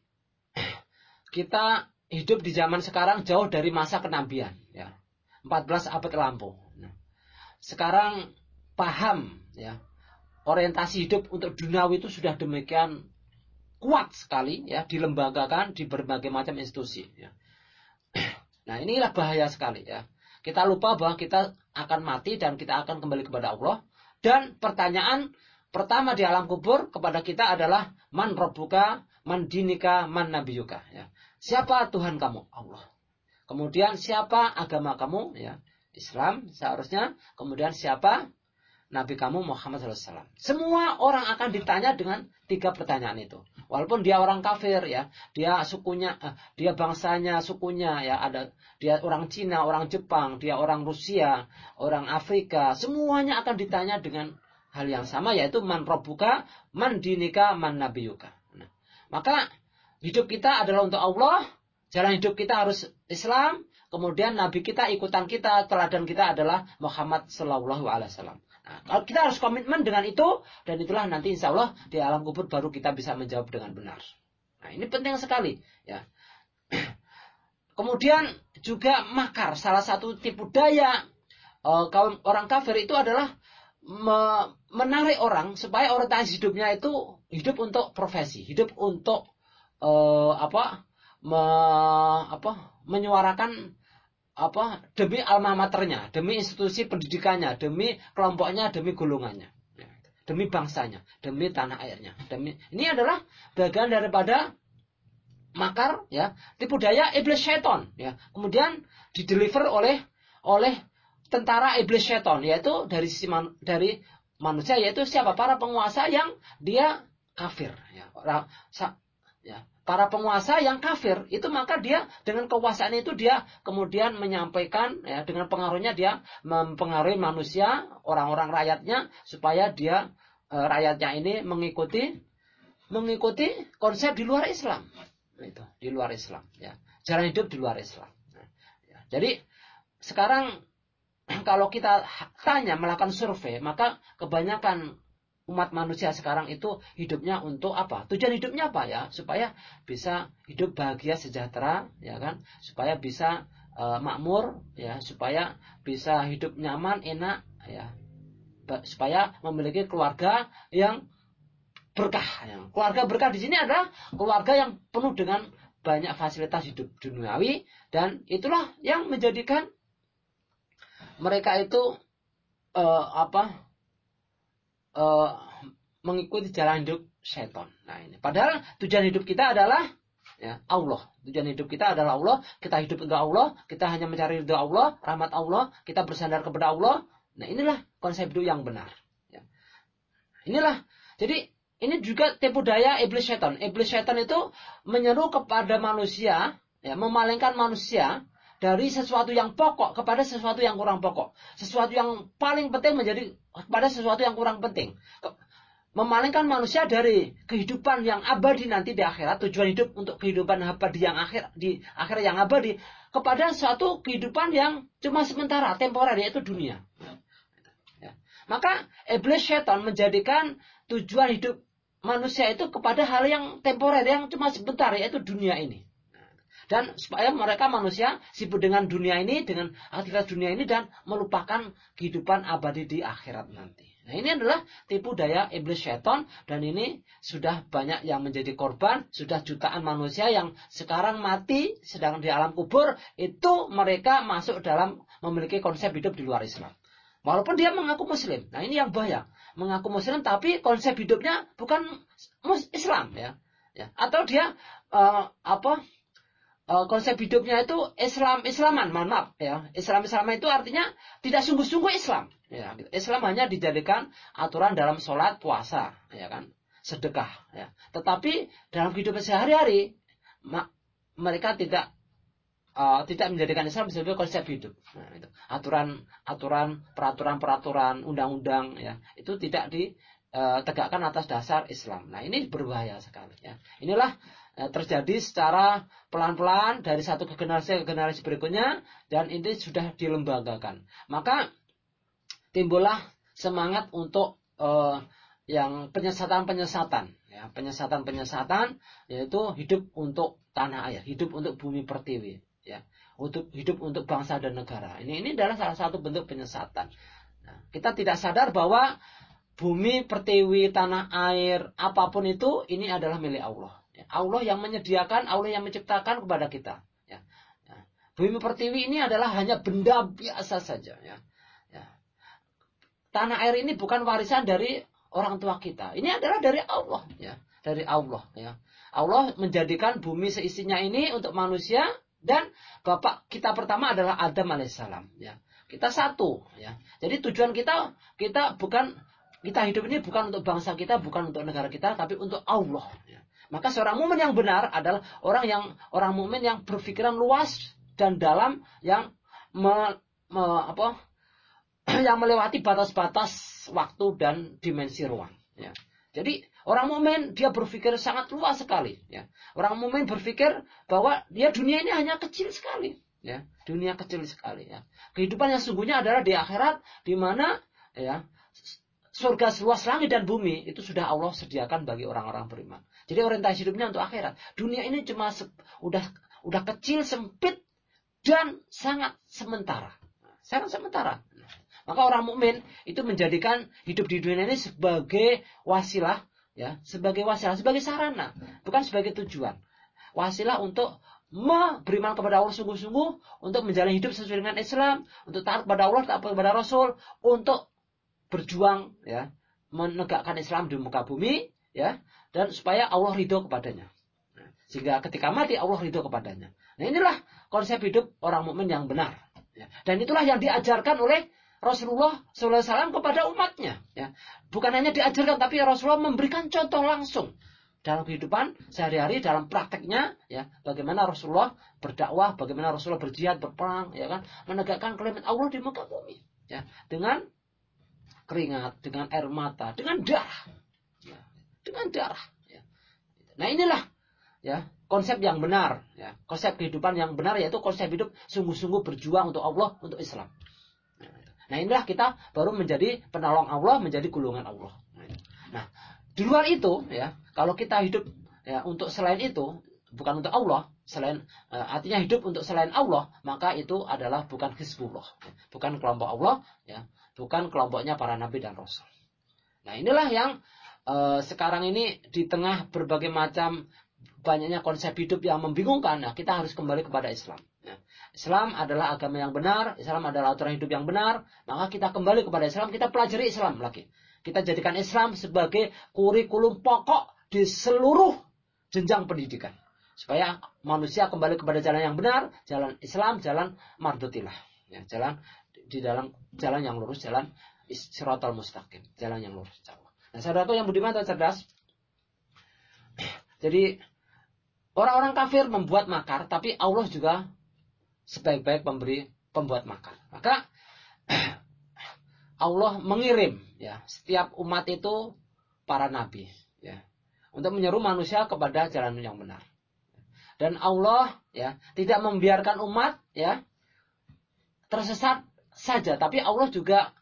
kita hidup di zaman sekarang jauh dari masa kenabian. Ya. 14 abad lampau. Nah, sekarang paham, ya, orientasi hidup untuk duniawi itu sudah demikian kuat sekali, ya, dilembagakan di berbagai macam institusi. Ya. Nah, inilah bahaya sekali, ya. Kita lupa bahwa kita akan mati dan kita akan kembali kepada Allah. Dan pertanyaan pertama di alam kubur kepada kita adalah man rabbuka, man dinika, man nabiyuka. Ya. Siapa Tuhan kamu? Allah. Kemudian siapa agama kamu? Ya. Islam seharusnya. Kemudian siapa Nabi kamu Muhammad SAW. Semua orang akan ditanya dengan 3 pertanyaan itu. Walaupun dia orang kafir, ya, dia sukunya, dia bangsanya, sukunya, ya, ada dia orang Cina, orang Jepang, dia orang Rusia, orang Afrika, semuanya akan ditanya dengan hal yang sama, yaitu man rabbuka, man dinika, man nabiyuka. Nah, maka hidup kita adalah untuk Allah, jalan hidup kita harus Islam, kemudian Nabi kita, ikutan kita, teladan kita adalah Muhammad Sallallahu Alaihi Wasallam. Nah, kita harus komitmen dengan itu, dan itulah nanti insya Allah di alam kubur baru kita bisa menjawab dengan benar. Nah, ini penting sekali, ya. Kemudian juga makar, salah satu tipu daya kaum orang kafir itu adalah menarik orang supaya orientasi hidupnya itu hidup untuk profesi, hidup untuk menyuarakan demi alma maternya, demi institusi pendidikannya, demi kelompoknya, demi golongannya, demi bangsanya, demi tanah airnya. Ini adalah bagian daripada makar, ya, tipu daya iblis syaitan, ya. Kemudian dideliver oleh tentara iblis syaitan, yaitu dari manusia, yaitu siapa? Para penguasa yang dia kafir, ya. Para penguasa yang kafir itu, maka dia dengan kekuasaan itu dia kemudian menyampaikan, ya, dengan pengaruhnya dia mempengaruhi manusia, orang-orang rakyatnya, supaya dia rakyatnya ini mengikuti konsep di luar Islam. Itu di luar Islam, ya. Jalan hidup di luar Islam. Nah, ya. Jadi sekarang kalau kita tanya, melakukan survei, maka kebanyakan umat manusia sekarang itu hidupnya untuk apa? Tujuan hidupnya apa, ya? Supaya bisa hidup bahagia, sejahtera, ya kan? Supaya bisa makmur, ya, supaya bisa hidup nyaman, enak, ya. Supaya memiliki keluarga yang berkah. Ya. Keluarga berkah di sini adalah keluarga yang penuh dengan banyak fasilitas hidup duniawi, dan itulah yang menjadikan mereka itu mengikuti jalan hidup setan. Nah, ini. Padahal tujuan hidup kita adalah, ya, Allah. Tujuan hidup kita adalah Allah. Kita hidup untuk Allah. Kita hanya mencari ridho Allah, rahmat Allah. Kita bersandar kepada Allah. Nah, inilah konsep hidup yang benar. Ya. Inilah. Jadi ini juga tipu daya iblis setan. Iblis setan itu menyeru kepada manusia, ya, memalingkan manusia dari sesuatu yang pokok kepada sesuatu yang kurang pokok. Sesuatu yang paling penting menjadi kepada sesuatu yang kurang penting. Memalingkan manusia dari kehidupan yang abadi nanti di akhirat, tujuan hidup untuk kehidupan abadi yang di akhirat yang abadi, kepada suatu kehidupan yang cuma sementara, temporer, yaitu dunia. Ya. Maka iblis setan menjadikan tujuan hidup manusia itu kepada hal yang temporer, yang cuma sebentar, yaitu dunia ini. Dan supaya mereka manusia sibuk dengan dunia ini, dengan aktivitas dunia ini, dan melupakan kehidupan abadi di akhirat nanti. Nah, ini adalah tipu daya iblis setan, dan ini sudah banyak yang menjadi korban, sudah jutaan manusia yang sekarang mati, sedang di alam kubur, itu mereka masuk dalam memiliki konsep hidup di luar Islam. Walaupun dia mengaku muslim. Nah, ini yang bahaya. Mengaku muslim tapi konsep hidupnya bukan Islam, ya. Atau dia konsep hidupnya itu Islaman, mohon maaf, ya. Islaman itu artinya tidak sungguh-sungguh Islam, ya. Islam hanya dijadikan aturan dalam sholat, puasa, ya kan, sedekah, ya. Tetapi dalam kehidupan sehari-hari mereka tidak menjadikan Islam sebagai konsep hidup. Nah, itu. Peraturan, undang-undang, ya, itu tidak ditegakkan atas dasar Islam. Nah, ini berbahaya sekali, ya. Inilah terjadi secara pelan-pelan dari satu generasi ke generasi berikutnya, dan ini sudah dilembagakan. Maka timbullah semangat untuk yang penyesatan, ya, penyesatan, yaitu hidup untuk tanah air, hidup untuk bumi pertiwi, ya, hidup untuk bangsa dan negara. Ini adalah salah satu bentuk penyesatan. Nah, kita tidak sadar bahwa bumi pertiwi, tanah air, apapun itu, ini adalah milik Allah. Allah yang menyediakan, Allah yang menciptakan kepada kita. Ya. Bumi pertiwi ini adalah hanya benda biasa saja. Ya. Tanah air ini bukan warisan dari orang tua kita. Ini adalah dari Allah. Ya. Dari Allah. Ya. Allah menjadikan bumi seisinya ini untuk manusia, dan bapak kita pertama adalah Adam alaihissalam. Ya. Kita satu. Ya. Jadi tujuan kita hidup ini bukan untuk bangsa kita, bukan untuk negara kita, tapi untuk Allah. Ya. Maka seorang mukmin yang benar adalah orang mukmin yang berpikiran luas dan dalam, yang yang melewati batas-batas waktu dan dimensi ruang. Ya. Jadi orang mukmin dia berpikir sangat luas sekali. Ya. Orang mukmin berpikir bahwa dunia ini hanya kecil sekali. Ya. Dunia kecil sekali. Ya. Kehidupan yang sungguhnya adalah di akhirat, di mana, ya, surga seluas langit dan bumi itu sudah Allah sediakan bagi orang-orang beriman. Jadi orientasi hidupnya untuk akhirat. Dunia ini cuma udah kecil, sempit, dan sangat sementara. Sangat sementara. Maka orang mukmin itu menjadikan hidup di dunia ini sebagai wasilah, ya, sebagai sarana, bukan sebagai tujuan. Wasilah untuk beriman kepada Allah sungguh-sungguh, untuk menjalani hidup sesuai dengan Islam, untuk taat kepada Allah, taat kepada Rasul, untuk berjuang, ya, menegakkan Islam di muka bumi, ya, dan supaya Allah ridho kepadanya. Sehingga ketika mati Allah ridho kepadanya. Nah, inilah konsep hidup orang mukmin yang benar. Ya. Dan itulah yang diajarkan oleh Rasulullah SAW kepada umatnya. Ya. Bukan hanya diajarkan, tapi Rasulullah memberikan contoh langsung dalam kehidupan sehari-hari, dalam prakteknya, ya, bagaimana Rasulullah berdakwah, bagaimana Rasulullah berjihad, berperang, ya kan, menegakkan kalimat Allah di muka bumi, ya, dengan keringat, dengan air mata, dengan darah, ya, dengan darah. Ya. Nah, inilah, ya, konsep yang benar, ya, konsep kehidupan yang benar, yaitu konsep hidup sungguh-sungguh berjuang untuk Allah, untuk Islam. Nah, inilah kita baru menjadi penolong Allah, menjadi golongan Allah. Nah, di luar itu, ya, kalau kita hidup, ya, untuk selain itu, bukan untuk Allah, artinya hidup untuk selain Allah, maka itu adalah bukan Hizbullah, ya, bukan kelompok Allah, ya, bukan kelompoknya para nabi dan rasul. Nah, inilah yang sekarang ini di tengah berbagai macam banyaknya konsep hidup yang membingungkan, nah, kita harus kembali kepada Islam. Ya. Islam adalah agama yang benar, Islam adalah aturan hidup yang benar, maka kita kembali kepada Islam, kita pelajari Islam lagi. Kita jadikan Islam sebagai kurikulum pokok di seluruh jenjang pendidikan. Supaya manusia kembali kepada jalan yang benar, jalan Islam, jalan mardutillah. Ya, jalan di dalam jalan yang lurus, jalan siratal mustaqim, jalan yang lurus. Nah, saudaraku yang budiman dan cerdas. Jadi orang-orang kafir membuat makar, tapi Allah juga sebaik-baik pembuat makar. Maka Allah mengirim ya setiap umat itu para nabi ya untuk menyeru manusia kepada jalan yang benar. Dan Allah ya tidak membiarkan umat ya tersesat saja, tapi Allah juga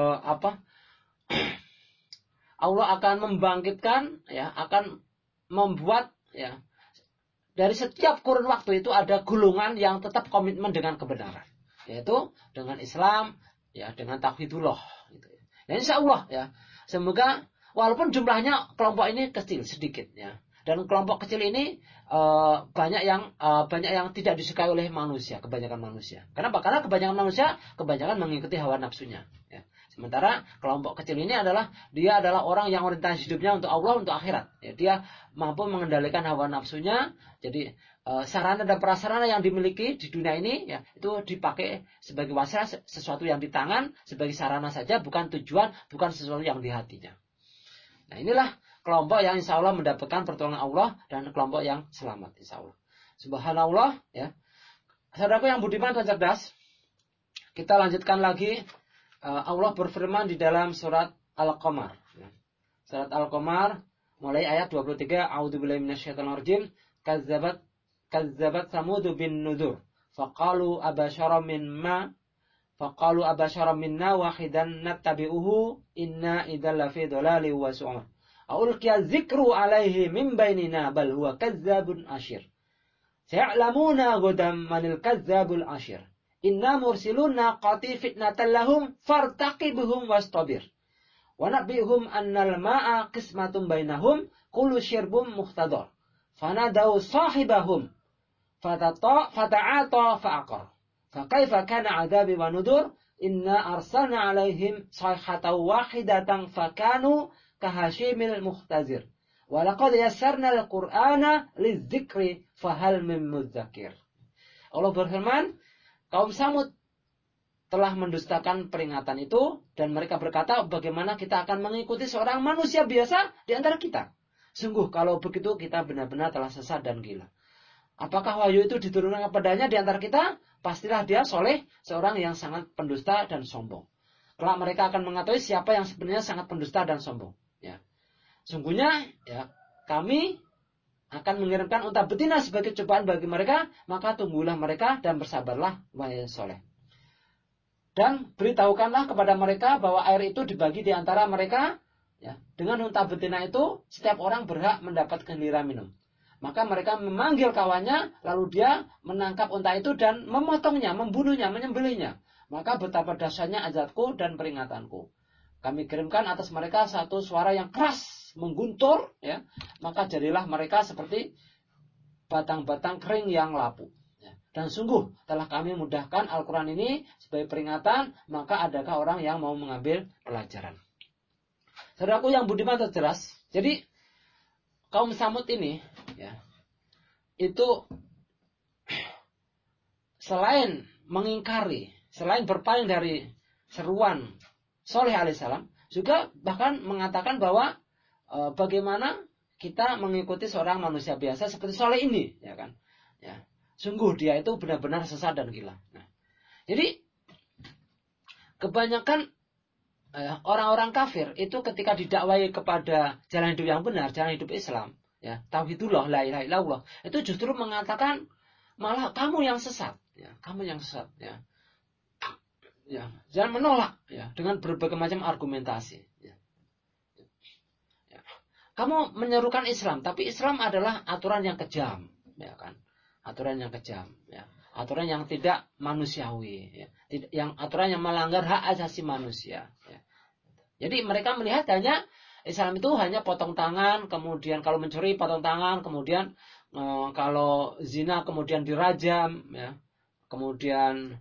Allah akan membangkitkan ya, akan membuat ya dari setiap kurun waktu itu ada golongan yang tetap komitmen dengan kebenaran, yaitu dengan Islam ya, dengan tauhidullah gitu ya. Dan insyaallah ya, semoga walaupun jumlahnya kelompok ini kecil sedikit ya. Dan kelompok kecil ini banyak yang tidak disukai oleh manusia, kebanyakan manusia. Kenapa? Karena kebanyakan manusia mengikuti hawa nafsunya. Ya. Sementara kelompok kecil ini dia adalah orang yang orientasi hidupnya untuk Allah, untuk akhirat. Ya, dia mampu mengendalikan hawa nafsunya. Jadi sarana dan prasarana yang dimiliki di dunia ini ya itu dipakai sebagai wasilah, sesuatu yang di tangan sebagai sarana saja, bukan tujuan, bukan sesuatu yang di hatinya. Nah, inilah kelompok yang insya Allah mendapatkan pertolongan Allah dan kelompok yang selamat insya Allah. Subhanallah ya. Saudaraku yang budiman dan cerdas, kita lanjutkan lagi. Allah berfirman di dalam surat Al-Qamar. Surat Al-Qamar mulai ayat 23. A'udzubillahi minasyaitonirrajim. Kazzabat Samud bin Nudzur. Faqalu abasyaram minna wahidan nattabi'uhu inna idzal lafi dhalalin wa su'ur. Aulqiya dzikru alaihi min bainina bal huwa kadzdzabun asyir. Saya'lamuna ghadan manil kadzdzabul asyir. Inna mursilun naqati fitnatan lahum fartaqibhum wastabir. Wa nabihum annal ma'a qismatun bainahum kullu syirbum muhtadar. Fanadaw sahibahum fata'ata fa'aqar. Fakaifa kana 'adzabi wa nudur? Inna arsalna 'alaihim sayhatan wahidatan fakanu kahashimil muhtazir. Wa laqad yassarna al-Qur'ana lidzikri fahal min mudzakir. Allah berfirman, kaum Samud telah mendustakan peringatan itu dan mereka berkata, bagaimana kita akan mengikuti seorang manusia biasa di antara kita? Sungguh kalau begitu kita benar-benar telah sesat dan gila. Apakah wahyu itu diturunkan kepadanya di antara kita? Pastilah dia soleh, seorang yang sangat pendusta dan sombong. Kelak mereka akan mengetahui siapa yang sebenarnya sangat pendusta dan sombong. Ya. Sungguhnya ya kami akan mengirimkan unta betina sebagai cobaan bagi mereka, maka tunggulah mereka dan bersabarlah wahai soleh. Dan beritahukanlah kepada mereka bahwa air itu dibagi di antara mereka. Ya, dengan unta betina itu setiap orang berhak mendapat giliran minum. Maka mereka memanggil kawannya, lalu dia menangkap unta itu dan memotongnya, membunuhnya, menyembelihnya. Maka betapa dahsyatnya azabku dan peringatanku. Kami kirimkan atas mereka satu suara yang keras, mengguntur, ya. Maka jadilah mereka seperti batang-batang kering yang lapuk. Ya. Dan sungguh telah kami mudahkan Al-Quran ini sebagai peringatan, maka adakah orang yang mau mengambil pelajaran? Saudaraku yang budiman terjelas, jadi kaum Samud ini, ya, itu selain mengingkari, selain berpaling dari seruan Saleh alaihissalam, juga bahkan mengatakan bahwa bagaimana kita mengikuti seorang manusia biasa seperti Saleh ini, ya kan? Ya, sungguh dia itu benar-benar sesat dan gila. Nah, jadi kebanyakan orang-orang kafir itu ketika didakwai kepada jalan hidup yang benar, jalan hidup Islam, ya, tauhidullah, la ilaha illallah, itu justru mengatakan malah kamu yang sesat, ya, kamu yang sesat, ya. Ya, jangan menolak, ya, dengan berbagai macam argumentasi, ya. Ya. Kamu menyerukan Islam, tapi Islam adalah aturan yang kejam, ya kan? Aturan yang kejam, ya. Aturan yang tidak manusiawi, ya. Aturan yang melanggar hak asasi manusia, ya. Jadi mereka melihat hanya Islam itu hanya potong tangan, kemudian kalau mencuri potong tangan, kemudian kalau zina kemudian dirajam, ya. Kemudian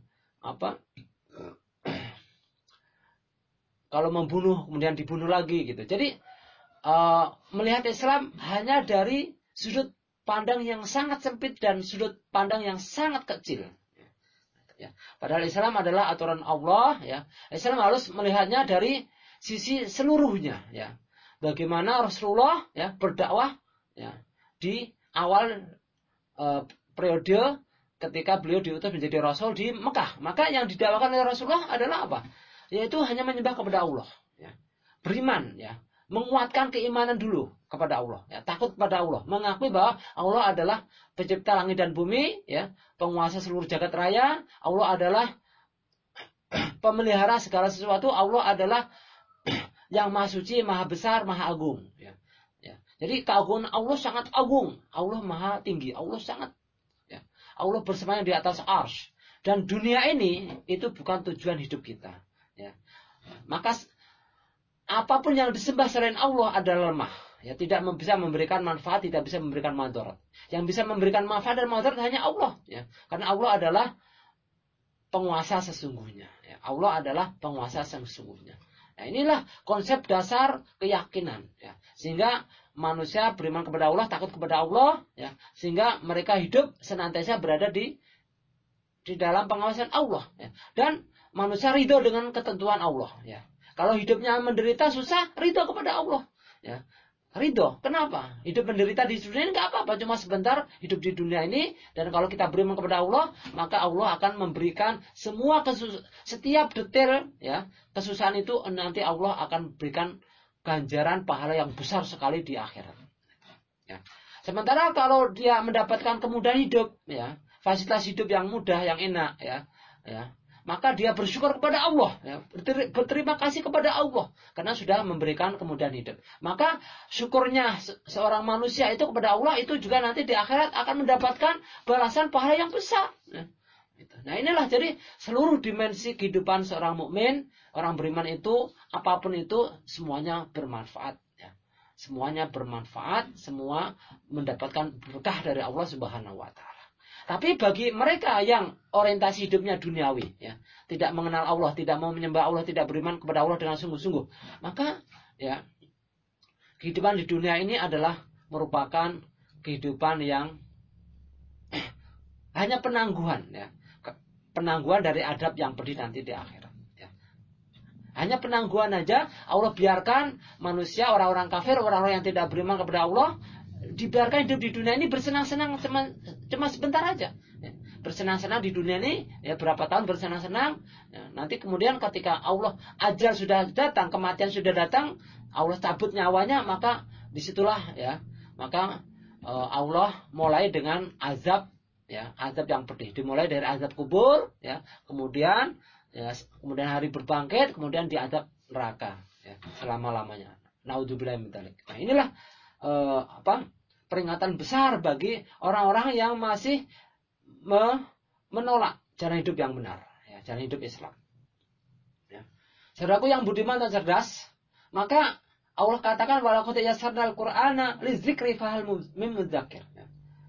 kalau membunuh kemudian dibunuh lagi gitu. Jadi melihat Islam hanya dari sudut pandang yang sangat sempit dan sudut pandang yang sangat kecil. Ya. Padahal Islam adalah aturan Allah, ya. Islam harus melihatnya dari sisi seluruhnya, ya. bagaimana Rasulullah ya berdakwah ya di awal periode ketika beliau diutus menjadi Rasul di Mekah. Maka yang didakwakan oleh Rasulullah adalah apa? Yaitu hanya menyembah kepada Allah. Ya. Beriman, ya, menguatkan keimanan dulu kepada Allah, ya, takut kepada Allah, mengakui bahwa Allah adalah pencipta langit dan bumi, ya, penguasa seluruh jagat raya, Allah adalah pemelihara segala sesuatu, Allah adalah yang maha suci, maha besar, maha agung. Ya. Ya. Jadi keagungan Allah sangat agung, Allah maha tinggi, Allah sangat, ya, Allah bersemayam di atas arsy. Dan dunia ini itu bukan tujuan hidup kita. Ya. Maka apapun yang disembah selain Allah adalah lemah. Ya, tidak bisa memberikan manfaat, tidak bisa memberikan madarat. Yang bisa memberikan manfaat dan madarat hanya Allah. Ya. Karena Allah adalah penguasa sesungguhnya. Ya. Allah adalah penguasa sesungguhnya. Nah, inilah konsep dasar keyakinan. Ya. Sehingga manusia beriman kepada Allah, takut kepada Allah. Ya. Sehingga mereka hidup senantiasa berada di dalam pengawasan Allah. Ya. Dan manusia ridho dengan ketentuan Allah. Ya. Kalau hidupnya menderita susah, ridho kepada Allah. Ya. Ridho. Kenapa? Hidup menderita di dunia ini nggak apa-apa, cuma sebentar hidup di dunia ini. Dan kalau kita beriman kepada Allah, maka Allah akan memberikan semua setiap detail, ya, kesusahan itu nanti Allah akan berikan ganjaran pahala yang besar sekali di akhirat. Ya. Sementara kalau dia mendapatkan kemudahan hidup, ya, fasilitas hidup yang mudah, yang enak, ya, maka dia bersyukur kepada Allah, ya, berterima kasih kepada Allah karena sudah memberikan kemudahan hidup. Maka syukurnya seorang manusia itu kepada Allah itu juga nanti di akhirat akan mendapatkan balasan pahala yang besar. Nah, inilah jadi seluruh dimensi kehidupan seorang mukmin, orang beriman itu apapun itu semuanya bermanfaat. Ya. Semuanya bermanfaat, semua mendapatkan berkah dari Allah Subhanahu Wa Taala. Tapi bagi mereka yang orientasi hidupnya duniawi, ya, tidak mengenal Allah, tidak mau menyembah Allah, tidak beriman kepada Allah dengan sungguh-sungguh, maka, ya, kehidupan di dunia ini adalah merupakan kehidupan yang hanya penangguhan, ya, penangguhan dari adab yang pedih nanti di akhirat. Ya. Hanya penangguhan aja. Allah biarkan manusia, orang-orang kafir, orang-orang yang tidak beriman kepada Allah, dibiarkan hidup di dunia ini bersenang-senang cuma sebentar aja. Ya. Bersenang-senang di dunia ini, ya, berapa tahun bersenang-senang. Ya. Nanti kemudian ketika Allah ajal sudah datang, kematian sudah datang, Allah cabut nyawanya, maka disitulah, ya, maka Allah mulai dengan azab, ya, azab yang pedih. Dimulai dari azab kubur, ya, kemudian, ya, kemudian hari berbangkit, kemudian diazab neraka, ya, selama-lamanya. Naudzubillah min dzalik. Nah, inilah peringatan besar bagi orang-orang yang masih menolak jalan hidup yang benar, ya, jalan hidup Islam. Ya. Saudaraku yang budiman dan cerdas, maka Allah katakan walaqad yassarnal Qur'ana lidzikri fahal mim mudzakir. Ya.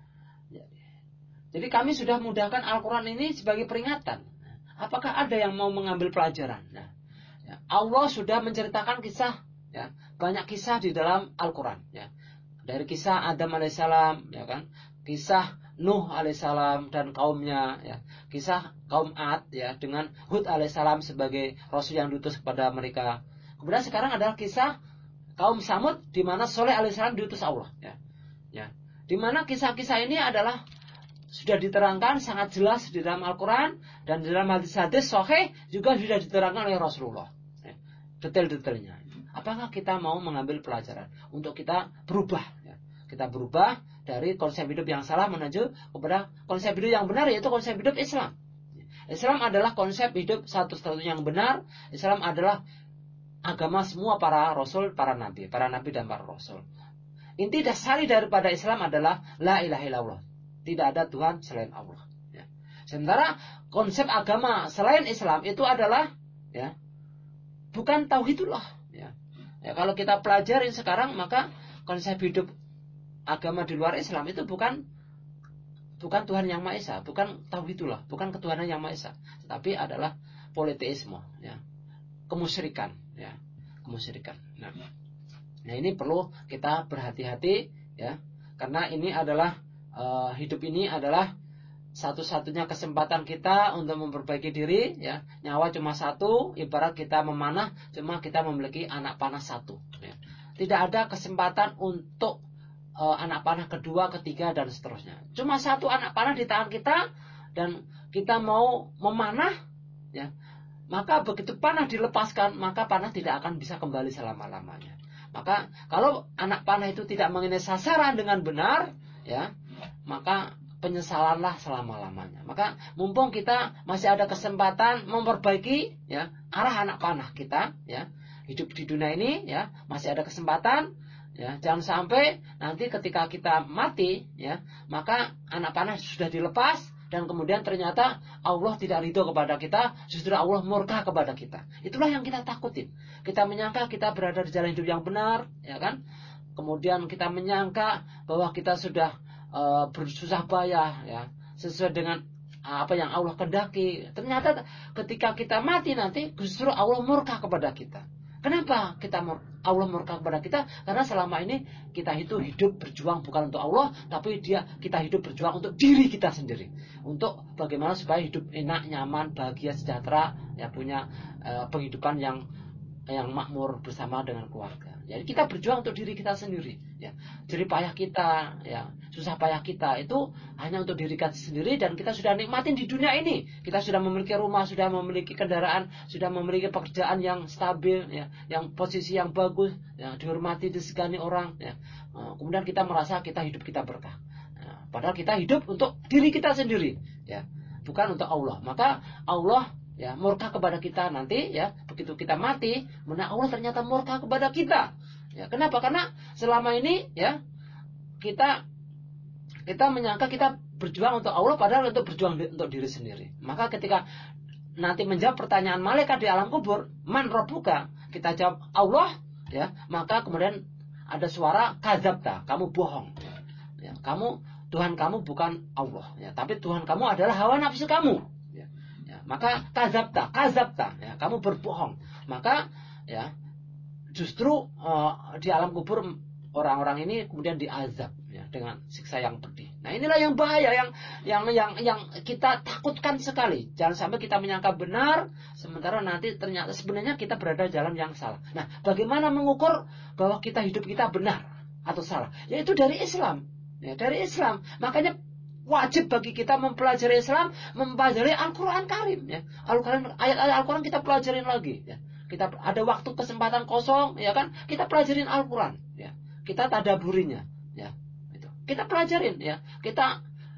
Jadi kami sudah mudahkan Al-Quran ini sebagai peringatan. Apakah ada yang mau mengambil pelajaran? Nah, ya, Allah sudah menceritakan kisah, ya, banyak kisah di dalam Al-Quran. Ya. Dari kisah Adam alaihissalam, ya kan, kisah Nuh alaihissalam dan kaumnya, ya, kisah kaum Ad, ya, dengan Hud alaihissalam sebagai rasul yang diutus kepada mereka. Kemudian sekarang adalah kisah kaum Samud di mana Soleh alaihissalam diutus Allah, ya, ya, di mana kisah-kisah ini adalah sudah diterangkan sangat jelas di dalam Al-Quran dan di dalam hadis-hadis sahih juga sudah diterangkan oleh Rasulullah, ya, detail-detailnya. Apakah kita mau mengambil pelajaran untuk kita berubah, ya? Kita berubah dari konsep hidup yang salah menuju kepada konsep hidup yang benar, yaitu konsep hidup Islam. Islam adalah konsep hidup satu-satunya yang benar. Islam adalah agama semua para rasul, para nabi dan para rasul. Inti dasari daripada Islam adalah la ilaha illallah. Tidak ada Tuhan selain Allah. Ya. Sementara konsep agama selain Islam itu adalah, ya, bukan tauhidullah. Ya. Ya, kalau kita pelajarin sekarang, maka konsep hidup agama di luar Islam itu bukan Tuhan yang Maha Esa, bukan tauhidullah, bukan ketuhanan yang Maha Esa, tetapi adalah politeisme, ya, kemusyrikan, ya, kemusyrikan. Nah, ini perlu kita berhati-hati, ya, karena ini adalah hidup ini adalah satu-satunya kesempatan kita untuk memperbaiki diri, ya. Nyawa cuma satu, ibarat kita memanah, cuma kita memiliki anak panah satu, ya. Tidak ada kesempatan untuk anak panah kedua, ketiga, dan seterusnya. Cuma satu anak panah di tangan kita, dan kita mau memanah, ya, maka begitu panah dilepaskan, maka panah tidak akan bisa kembali selama-lamanya. Maka kalau anak panah itu tidak mengenai sasaran dengan benar, ya, maka penyesalanlah selama-lamanya. Maka mumpung kita masih ada kesempatan memperbaiki, ya, arah anak panah kita, ya, hidup di dunia ini, ya, masih ada kesempatan, ya, jangan sampai nanti ketika kita mati, ya, maka anak panah sudah dilepas dan kemudian ternyata Allah tidak ridho kepada kita, justru Allah murka kepada kita. Itulah yang kita takutin. Kita menyangka kita berada di jalan hidup yang benar, ya kan? Kemudian kita menyangka bahwa kita sudah bersusah payah, ya, sesuai dengan apa yang Allah kehendaki. Ternyata ketika kita mati nanti justru Allah murka kepada kita. Kenapa Allah murka kepada kita? Karena selama ini kita itu hidup berjuang bukan untuk Allah, tapi kita hidup berjuang untuk diri kita sendiri, untuk bagaimana supaya hidup enak, nyaman, bahagia, sejahtera, ya, punya penghidupan yang makmur bersama dengan keluarga. Jadi kita berjuang untuk diri kita sendiri, ya. Jerih payah kita, ya, susah payah kita itu hanya untuk diri kita sendiri, dan kita sudah nikmatin di dunia ini. Kita sudah memiliki rumah, sudah memiliki kendaraan, sudah memiliki pekerjaan yang stabil, ya, yang posisi yang bagus, ya, dihormati, disegani orang, ya. Kemudian kita merasa hidup kita berkah. Padahal kita hidup untuk diri kita sendiri, ya, bukan untuk Allah. Maka Allah, ya, murka kepada kita nanti, ya, begitu kita mati, mana Allah ternyata murka kepada kita. Ya, kenapa? Karena selama ini, ya, kita menyangka kita berjuang untuk Allah, padahal untuk berjuang untuk diri sendiri. Maka ketika nanti menjawab pertanyaan malaikat di alam kubur, man rabbuka, kita jawab Allah, ya, maka kemudian ada suara kadzabta, kamu bohong. Ya, Tuhan kamu bukan Allah, ya, tapi Tuhan kamu adalah hawa nafsu kamu. Maka kadzabta, ya, kamu berbohong. Maka, ya, justru di alam kubur orang-orang ini kemudian diazab, ya, dengan siksa yang pedih. Nah, inilah yang bahaya, yang kita takutkan sekali. Jangan sampai kita menyangka benar, sementara nanti ternyata sebenarnya kita berada jalan yang salah. Nah, bagaimana mengukur bahwa hidup kita benar atau salah? Yaitu dari Islam, ya, dari Islam. Makanya wajib bagi kita mempelajari Islam, mempelajari Al-Quran Karim, ya. Ayat-ayat Al-Quran kita pelajarin lagi, ya. Kita ada waktu kesempatan kosong, ya kan, kita pelajarin Al-Quran, ya. Kita tadaburinya, ya. Itu. Kita pelajarin, ya. Kita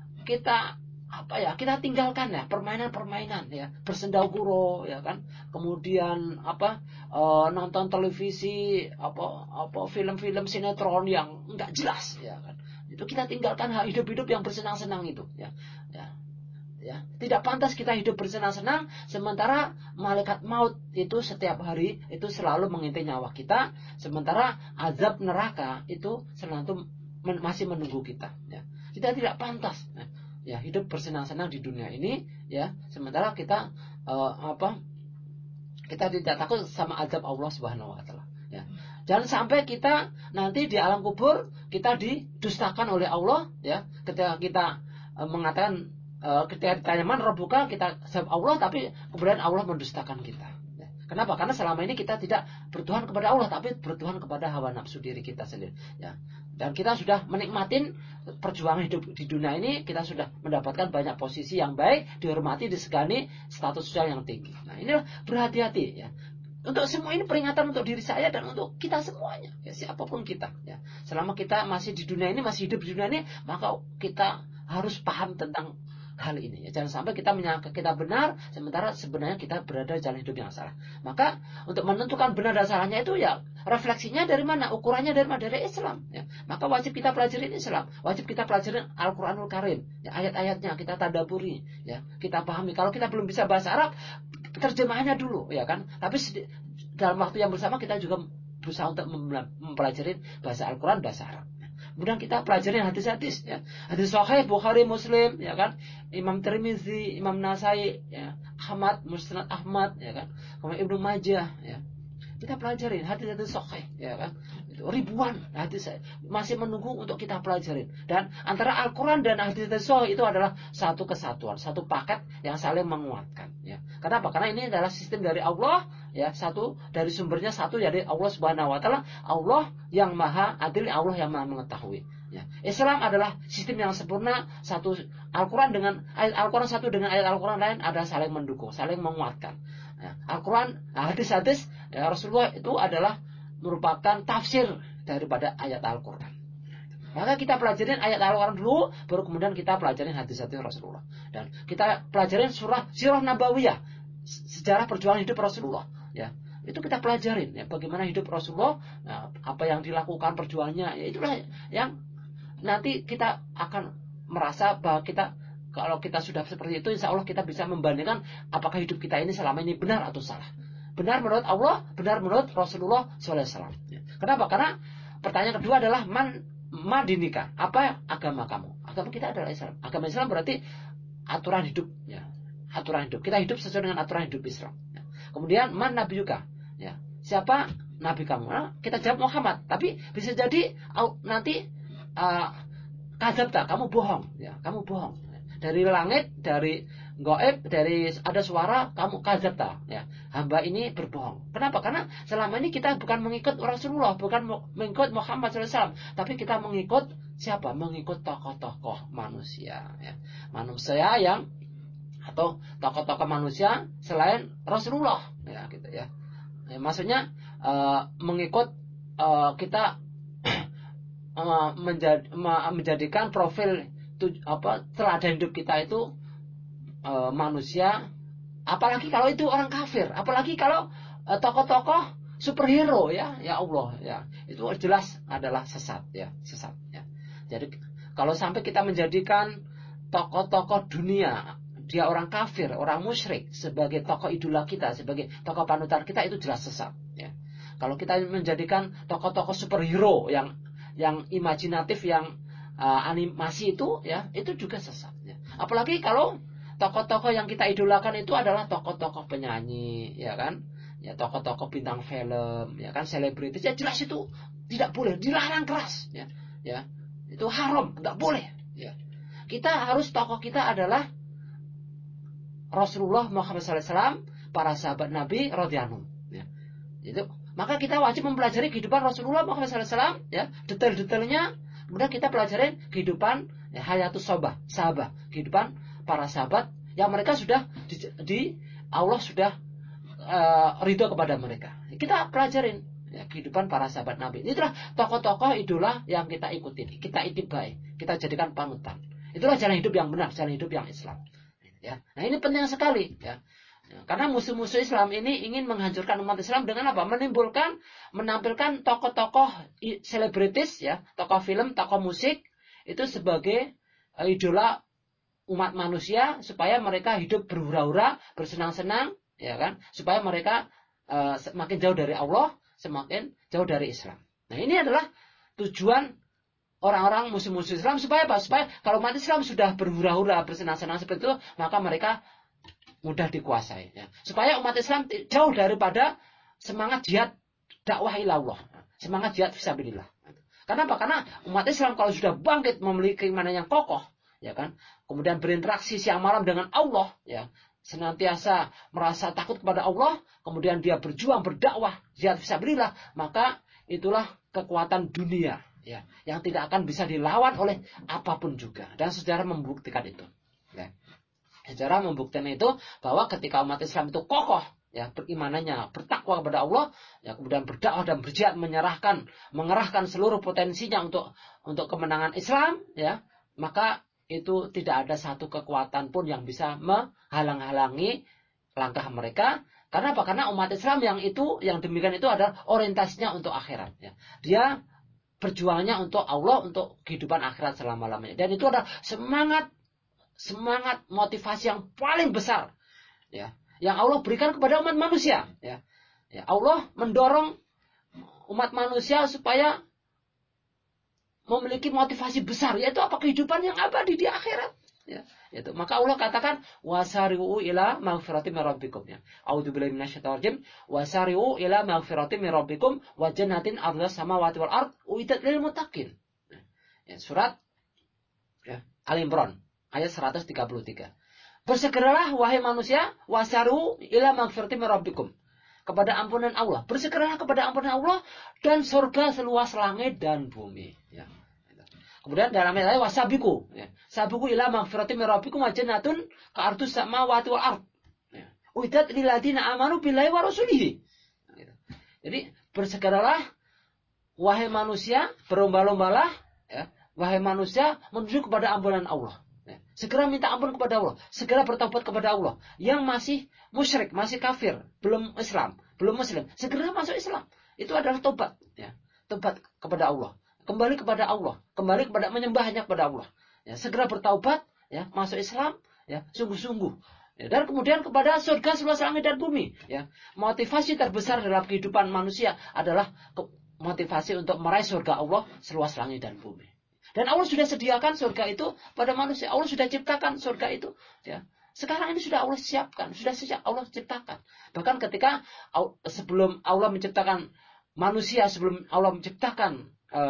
tinggalkan, ya, permainan-permainan, ya, bersendau-gurau, ya kan. Kemudian nonton televisi, film-film sinetron yang enggak jelas, ya kan. Itu kita tinggalkan hidup-hidup yang bersenang-senang itu, ya. Tidak pantas kita hidup bersenang-senang sementara malaikat maut itu setiap hari itu selalu mengintai nyawa kita, sementara azab neraka itu selalu masih menunggu kita, ya. Kita tidak pantas, ya, hidup bersenang-senang di dunia ini, ya, sementara kita kita tidak takut sama azab Allah Subhanahu wa taala, ya. Jangan sampai kita nanti di alam kubur kita didustakan oleh Allah, ya. Ketika kita mengatakan, ketika ditanya man rabbuka, kita jawab Allah, tapi kemudian Allah mendustakan kita. Ya. Kenapa? Karena selama ini kita tidak bertuhan kepada Allah, tapi bertuhan kepada hawa nafsu diri kita sendiri, ya. Dan kita sudah menikmatin perjuangan hidup di dunia ini, kita sudah mendapatkan banyak posisi yang baik, dihormati, disegani, status sosial yang tinggi. Nah, inilah berhati-hati, ya. Untuk semua ini peringatan untuk diri saya dan untuk kita semuanya, ya, siapapun kita, ya. Selama kita masih di dunia ini, masih hidup di dunia ini, maka kita harus paham tentang hal ini, ya. Jangan sampai kita menyangka kita benar, sementara sebenarnya kita berada di jalan hidup yang salah. Maka untuk menentukan benar dan salahnya itu, ya, refleksinya dari mana? Ukurannya dari mana? Dari Islam, ya. Maka wajib kita pelajari Islam, wajib kita pelajari Al-Quranul Karim, ya, ayat-ayatnya kita tadaburi, ya, kita pahami. Kalau kita belum bisa bahasa Arab, terjemahannya dulu, ya kan. Tapi dalam waktu yang bersama kita juga berusaha untuk mempelajari bahasa Al-Quran, bahasa Arab. Kemudian kita pelajari hadis-hadis, ya. Hadis sahih Bukhari, Muslim, ya kan. Imam Tirmizi, Imam Nasai, ya. Ahmad, Musnad Ahmad, ya kan. Kemudian Ibnu Majah, ya. Kita pelajari hadis-hadis sahih, ya kan. Ribuan hadis masih menunggu untuk kita pelajarin. Dan antara Al-Quran dan hadis sahih itu adalah satu kesatuan, satu paket yang saling menguatkan. Ya. Kenapa? Karena ini adalah sistem dari Allah, ya, satu dari sumbernya satu dari Allah Subhanahu Wa Taala. Allah yang maha adil, Allah yang maha mengetahui. Ya. Islam adalah sistem yang sempurna, satu Al-Quran dengan ayat Al-Quran satu dengan ayat Al-Quran lain ada saling mendukung, saling menguatkan. Ya. Al-Quran, hadis-hadis ya, Rasulullah itu adalah merupakan tafsir daripada ayat Al-Quran. Maka kita pelajarin ayat Al-Quran dulu, baru kemudian kita pelajarin hadis-hadis Rasulullah. Dan kita pelajarin sirah Nabawiyah, sejarah perjuangan hidup Rasulullah. Ya, itu kita pelajarin, ya, bagaimana hidup Rasulullah, nah, apa yang dilakukan perjuangannya. Ya, itulah yang nanti kita akan merasa bahwa kalau kita sudah seperti itu, insya Allah kita bisa membandingkan apakah hidup kita ini selama ini benar atau salah. Benar menurut Allah, benar menurut Rasulullah SAW. Kenapa? Karena pertanyaan kedua adalah madinika. Apa agama kamu? Agama kita adalah Islam. Agama Islam berarti aturan hidup. Ya. Aturan hidup. Kita hidup sesuai dengan aturan hidup Islam. Ya. Kemudian man nabiyuka. Ya. Siapa nabi kamu? Nah, kita jawab Muhammad. Tapi bisa jadi nanti kadzabta, kamu bohong. Ya. Kamu bohong. Dari langit, dari gaib, dari ada suara, kamu kadzabta, ya. Hamba ini berbohong. Kenapa? Karena selama ini kita bukan mengikut Rasulullah, bukan mengikut Muhammad SAW, tapi kita mengikut siapa? Mengikut tokoh-tokoh manusia, ya. Manusia yang atau tokoh-tokoh manusia selain Rasulullah, ya, gitu ya. Maksudnya mengikut kita menjadikan profil teladan hidup kita itu manusia, apalagi kalau itu orang kafir, apalagi kalau tokoh-tokoh superhero, ya Allah, ya, itu jelas adalah sesat, ya, sesat, ya. Jadi kalau sampai kita menjadikan tokoh-tokoh dunia, dia orang kafir, orang musyrik, sebagai tokoh idola kita, sebagai tokoh panutan kita, itu jelas sesat, ya. Kalau kita menjadikan tokoh-tokoh superhero yang imajinatif, yang animasi itu, ya, itu juga sesat, ya. Apalagi kalau tokoh-tokoh yang kita idolakan itu adalah tokoh-tokoh penyanyi, ya kan, ya, tokoh-tokoh bintang film, ya kan, selebritis, ya jelas itu tidak boleh, dilarang keras, ya, ya, itu haram, nggak boleh, ya. Kita harus, tokoh kita adalah Rasulullah Muhammad SAW, para sahabat Nabi radhiyallahu anhum, ya. Itu maka kita wajib mempelajari kehidupan Rasulullah Muhammad SAW, ya, detail-detailnya. Kemudian kita pelajarin kehidupan, ya, hayatus sahabat, kehidupan para sahabat yang mereka sudah di Allah sudah ridho kepada mereka. Kita pelajarin, ya, kehidupan para sahabat Nabi. Itulah tokoh-tokoh idola yang kita ikutin, kita itibai, kita jadikan panutan. Itulah jalan hidup yang benar, jalan hidup yang Islam. Ya. Nah, ini penting sekali, ya. Karena musuh-musuh Islam ini ingin menghancurkan umat Islam dengan apa? Menampilkan tokoh-tokoh selebritis, ya, tokoh film, tokoh musik itu sebagai idola umat manusia, supaya mereka hidup berhura-hura, bersenang-senang, ya kan? Supaya mereka semakin jauh dari Allah, semakin jauh dari Islam. Nah, ini adalah tujuan orang-orang musuh-musuh Islam, supaya apa? Supaya kalau umat Islam sudah berhura-hura, bersenang-senang seperti itu, maka mereka mudah dikuasai, ya. Supaya umat Islam jauh daripada semangat jihad dakwah ilallah, semangat jihad fisabilillah. Kenapa? Karena umat Islam kalau sudah bangkit, memiliki keimanan yang kokoh, ya kan, kemudian berinteraksi siang malam dengan Allah, ya, senantiasa merasa takut kepada Allah, kemudian dia berjuang, berdakwah, jihad fisabilillah, maka itulah kekuatan dunia, ya, yang tidak akan bisa dilawan oleh apapun juga. Dan sejarah membuktikan itu, ya. Sejarah membuktikan itu, bahwa ketika umat Islam itu kokoh, ya, berimanannya, bertakwa kepada Allah, ya, kemudian berdakwah dan berjihad, mengerahkan seluruh potensinya untuk kemenangan Islam, ya, maka itu tidak ada satu kekuatan pun yang bisa menghalang-halangi langkah mereka. Karena apa? Karena umat Islam yang demikian itu adalah orientasinya untuk akhirat, ya. Dia perjuangannya untuk Allah, untuk kehidupan akhirat selama-lamanya. Dan itu adalah semangat motivasi yang paling besar, ya, yang Allah berikan kepada umat manusia, ya. Ya, Allah mendorong umat manusia supaya memiliki motivasi besar, yaitu apa? Kehidupan yang abadi di akhirat. Ya, itu. Maka Allah katakan wasari'u ila maghfirati min rabbikum ya. A'udzubillahi minasyaitonir rajim. Wasari'u ila maghfirati min rabbikum wa jannatin 'arduhas samawati wal ard uiddat lil muttaqin. Ya, surat ya, Al-Imran ayat 133. Bersegeralah wahai manusia wasari'u ila maghfirati min rabbikum. Kepada ampunan Allah. Bersegeralah kepada ampunan Allah dan surga seluas langit dan bumi ya. Kemudian dalam ayat wasabiku, ya. Sabiku ila maghfirati min rabbikum wa jannatun ka'ardus samawati wal ard. Ya. Uiddat lil ladzina amanu billahi wa rasulihi. Jadi bersegeralah wahai manusia, berlomba-lombalah ya, wahai manusia menuju kepada ampunan Allah. Ya. Segera minta ampun kepada Allah, segera bertobat kepada Allah. Yang masih musyrik, masih kafir, belum Islam, belum muslim, segera masuk Islam. Itu adalah tobat, ya. Tobat kepada Allah. Kembali kepada Allah, kembali kepada menyembah hanya kepada Allah. Ya, segera bertaubat, ya, masuk Islam, ya, sungguh-sungguh. Ya, dan kemudian kepada surga seluas langit dan bumi. Ya, motivasi terbesar dalam kehidupan manusia adalah motivasi untuk meraih surga Allah seluas langit dan bumi. Dan Allah sudah sediakan surga itu pada manusia. Allah sudah ciptakan surga itu. Ya. Sekarang ini sudah Allah siapkan, sudah sejak Allah ciptakan. Bahkan ketika sebelum Allah menciptakan manusia, sebelum Allah menciptakan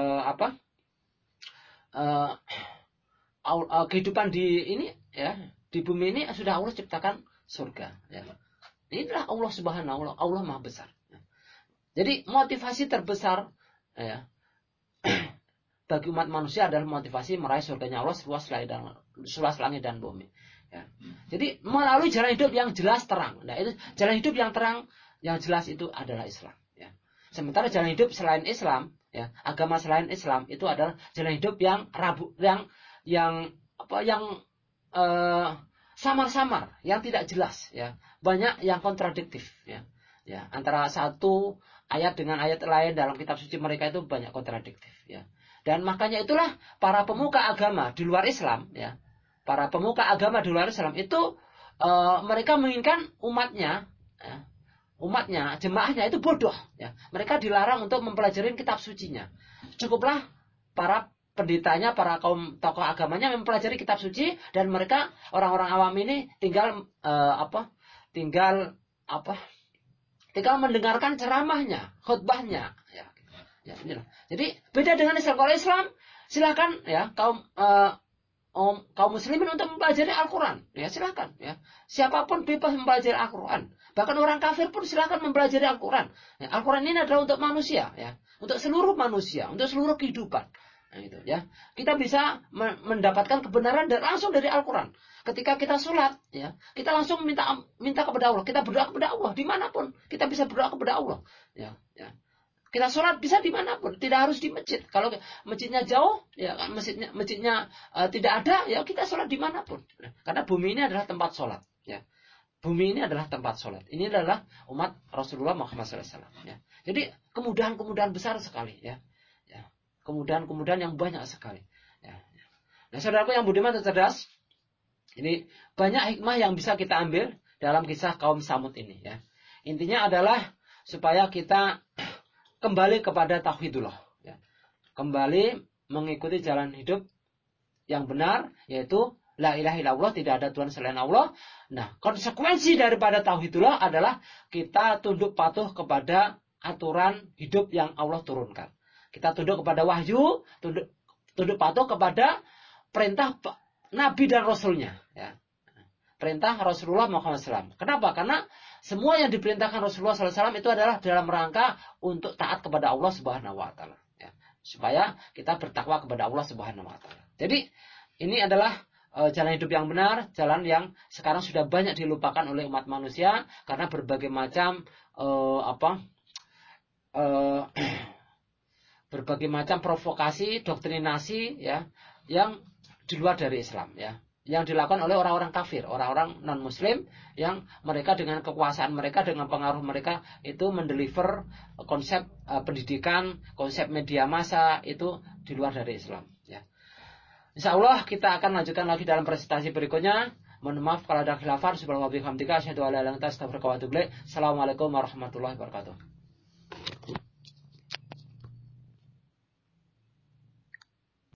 kehidupan di ini ya, di bumi ini sudah Allah ciptakan surga ya. Inilah Allah Subhanahu wa taala, Allah Maha Besar ya. Jadi motivasi terbesar ya bagi umat manusia adalah motivasi meraih surganya Allah seluas langit dan bumi ya. Jadi melalui jalan hidup yang jelas terang. Nah, itu jalan hidup yang terang yang jelas itu adalah Islam ya. Sementara jalan hidup selain Islam ya, agama selain Islam itu adalah jalan hidup yang samar-samar, yang tidak jelas ya. Banyak yang kontradiktif ya. Ya, antara satu ayat dengan ayat lain dalam kitab suci mereka itu banyak kontradiktif ya. Dan makanya itulah para pemuka agama di luar Islam ya. Para pemuka agama di luar Islam itu mereka menginginkan umatnya ya, jemaahnya itu bodoh ya. Mereka dilarang untuk mempelajari kitab sucinya. Cukuplah para pendetanya, para kaum tokoh agamanya mempelajari kitab suci dan mereka orang-orang awam ini tinggal mendengarkan ceramahnya, khutbahnya ya. Ya, inilah. Jadi beda dengan Islam. Kalau Islam silakan ya kaum muslimin untuk mempelajari Al-Quran. Ya, silakan. Ya. Siapapun bebas mempelajari Al-Quran. Bahkan orang kafir pun silakan mempelajari Al-Quran. Ya, Al-Quran ini adalah untuk manusia. Ya. Untuk seluruh manusia. Untuk seluruh kehidupan. Nah, itu, ya. Kita bisa mendapatkan kebenaran langsung dari Al-Quran. Ketika kita sholat, ya, kita langsung minta kepada Allah. Kita berdoa kepada Allah. Dimanapun. Kita bisa berdoa kepada Allah. Ya, ya. Kita sholat bisa dimanapun, tidak harus di masjid. Kalau masjidnya jauh, ya masjidnya tidak ada, ya kita sholat dimanapun. Karena bumi ini adalah tempat sholat. Ya. Bumi ini adalah tempat sholat. Ini adalah umat Rasulullah Muhammad SAW. Ya. Jadi kemudahan-kemudahan besar sekali. Ya. Ya. Kemudahan-kemudahan yang banyak sekali. Ya. Nah, saudaraku yang budiman dan cerdas, ini banyak hikmah yang bisa kita ambil dalam kisah kaum Samud ini. Ya. Intinya adalah supaya kita kembali kepada tauhidullah ya. Kembali mengikuti jalan hidup yang benar, yaitu la ilaha illallah, tidak ada Tuhan selain Allah. Nah, konsekuensi daripada tauhidullah adalah kita tunduk patuh kepada aturan hidup yang Allah turunkan. Kita tunduk kepada wahyu, tunduk patuh kepada perintah Nabi dan Rasulnya ya. Perintah Rasulullah Muhammad SAW. Kenapa? Karena semua yang diperintahkan Rasulullah SAW itu adalah dalam rangka untuk taat kepada Allah Subhanahu Wa Taala. Ya. Supaya kita bertakwa kepada Allah Subhanahu Wa Taala. Jadi ini adalah jalan hidup yang benar, jalan yang sekarang sudah banyak dilupakan oleh umat manusia karena berbagai macam berbagai macam provokasi, doktrinasi, ya, yang di luar dari Islam, ya. Yang dilakukan oleh orang-orang kafir, orang-orang non-muslim yang mereka dengan kekuasaan mereka, dengan pengaruh mereka itu mendeliver konsep pendidikan, konsep media massa itu di luar dari Islam. Ya. Insya Allah kita akan lanjutkan lagi dalam presentasi berikutnya. Mohon maaf kalau ada khilafan. Subhanallah wa bihamdika asyhadu an la ilaha illa anta astaghfiruka wa atubu ilaik. Assalamualaikum warahmatullahi wabarakatuh.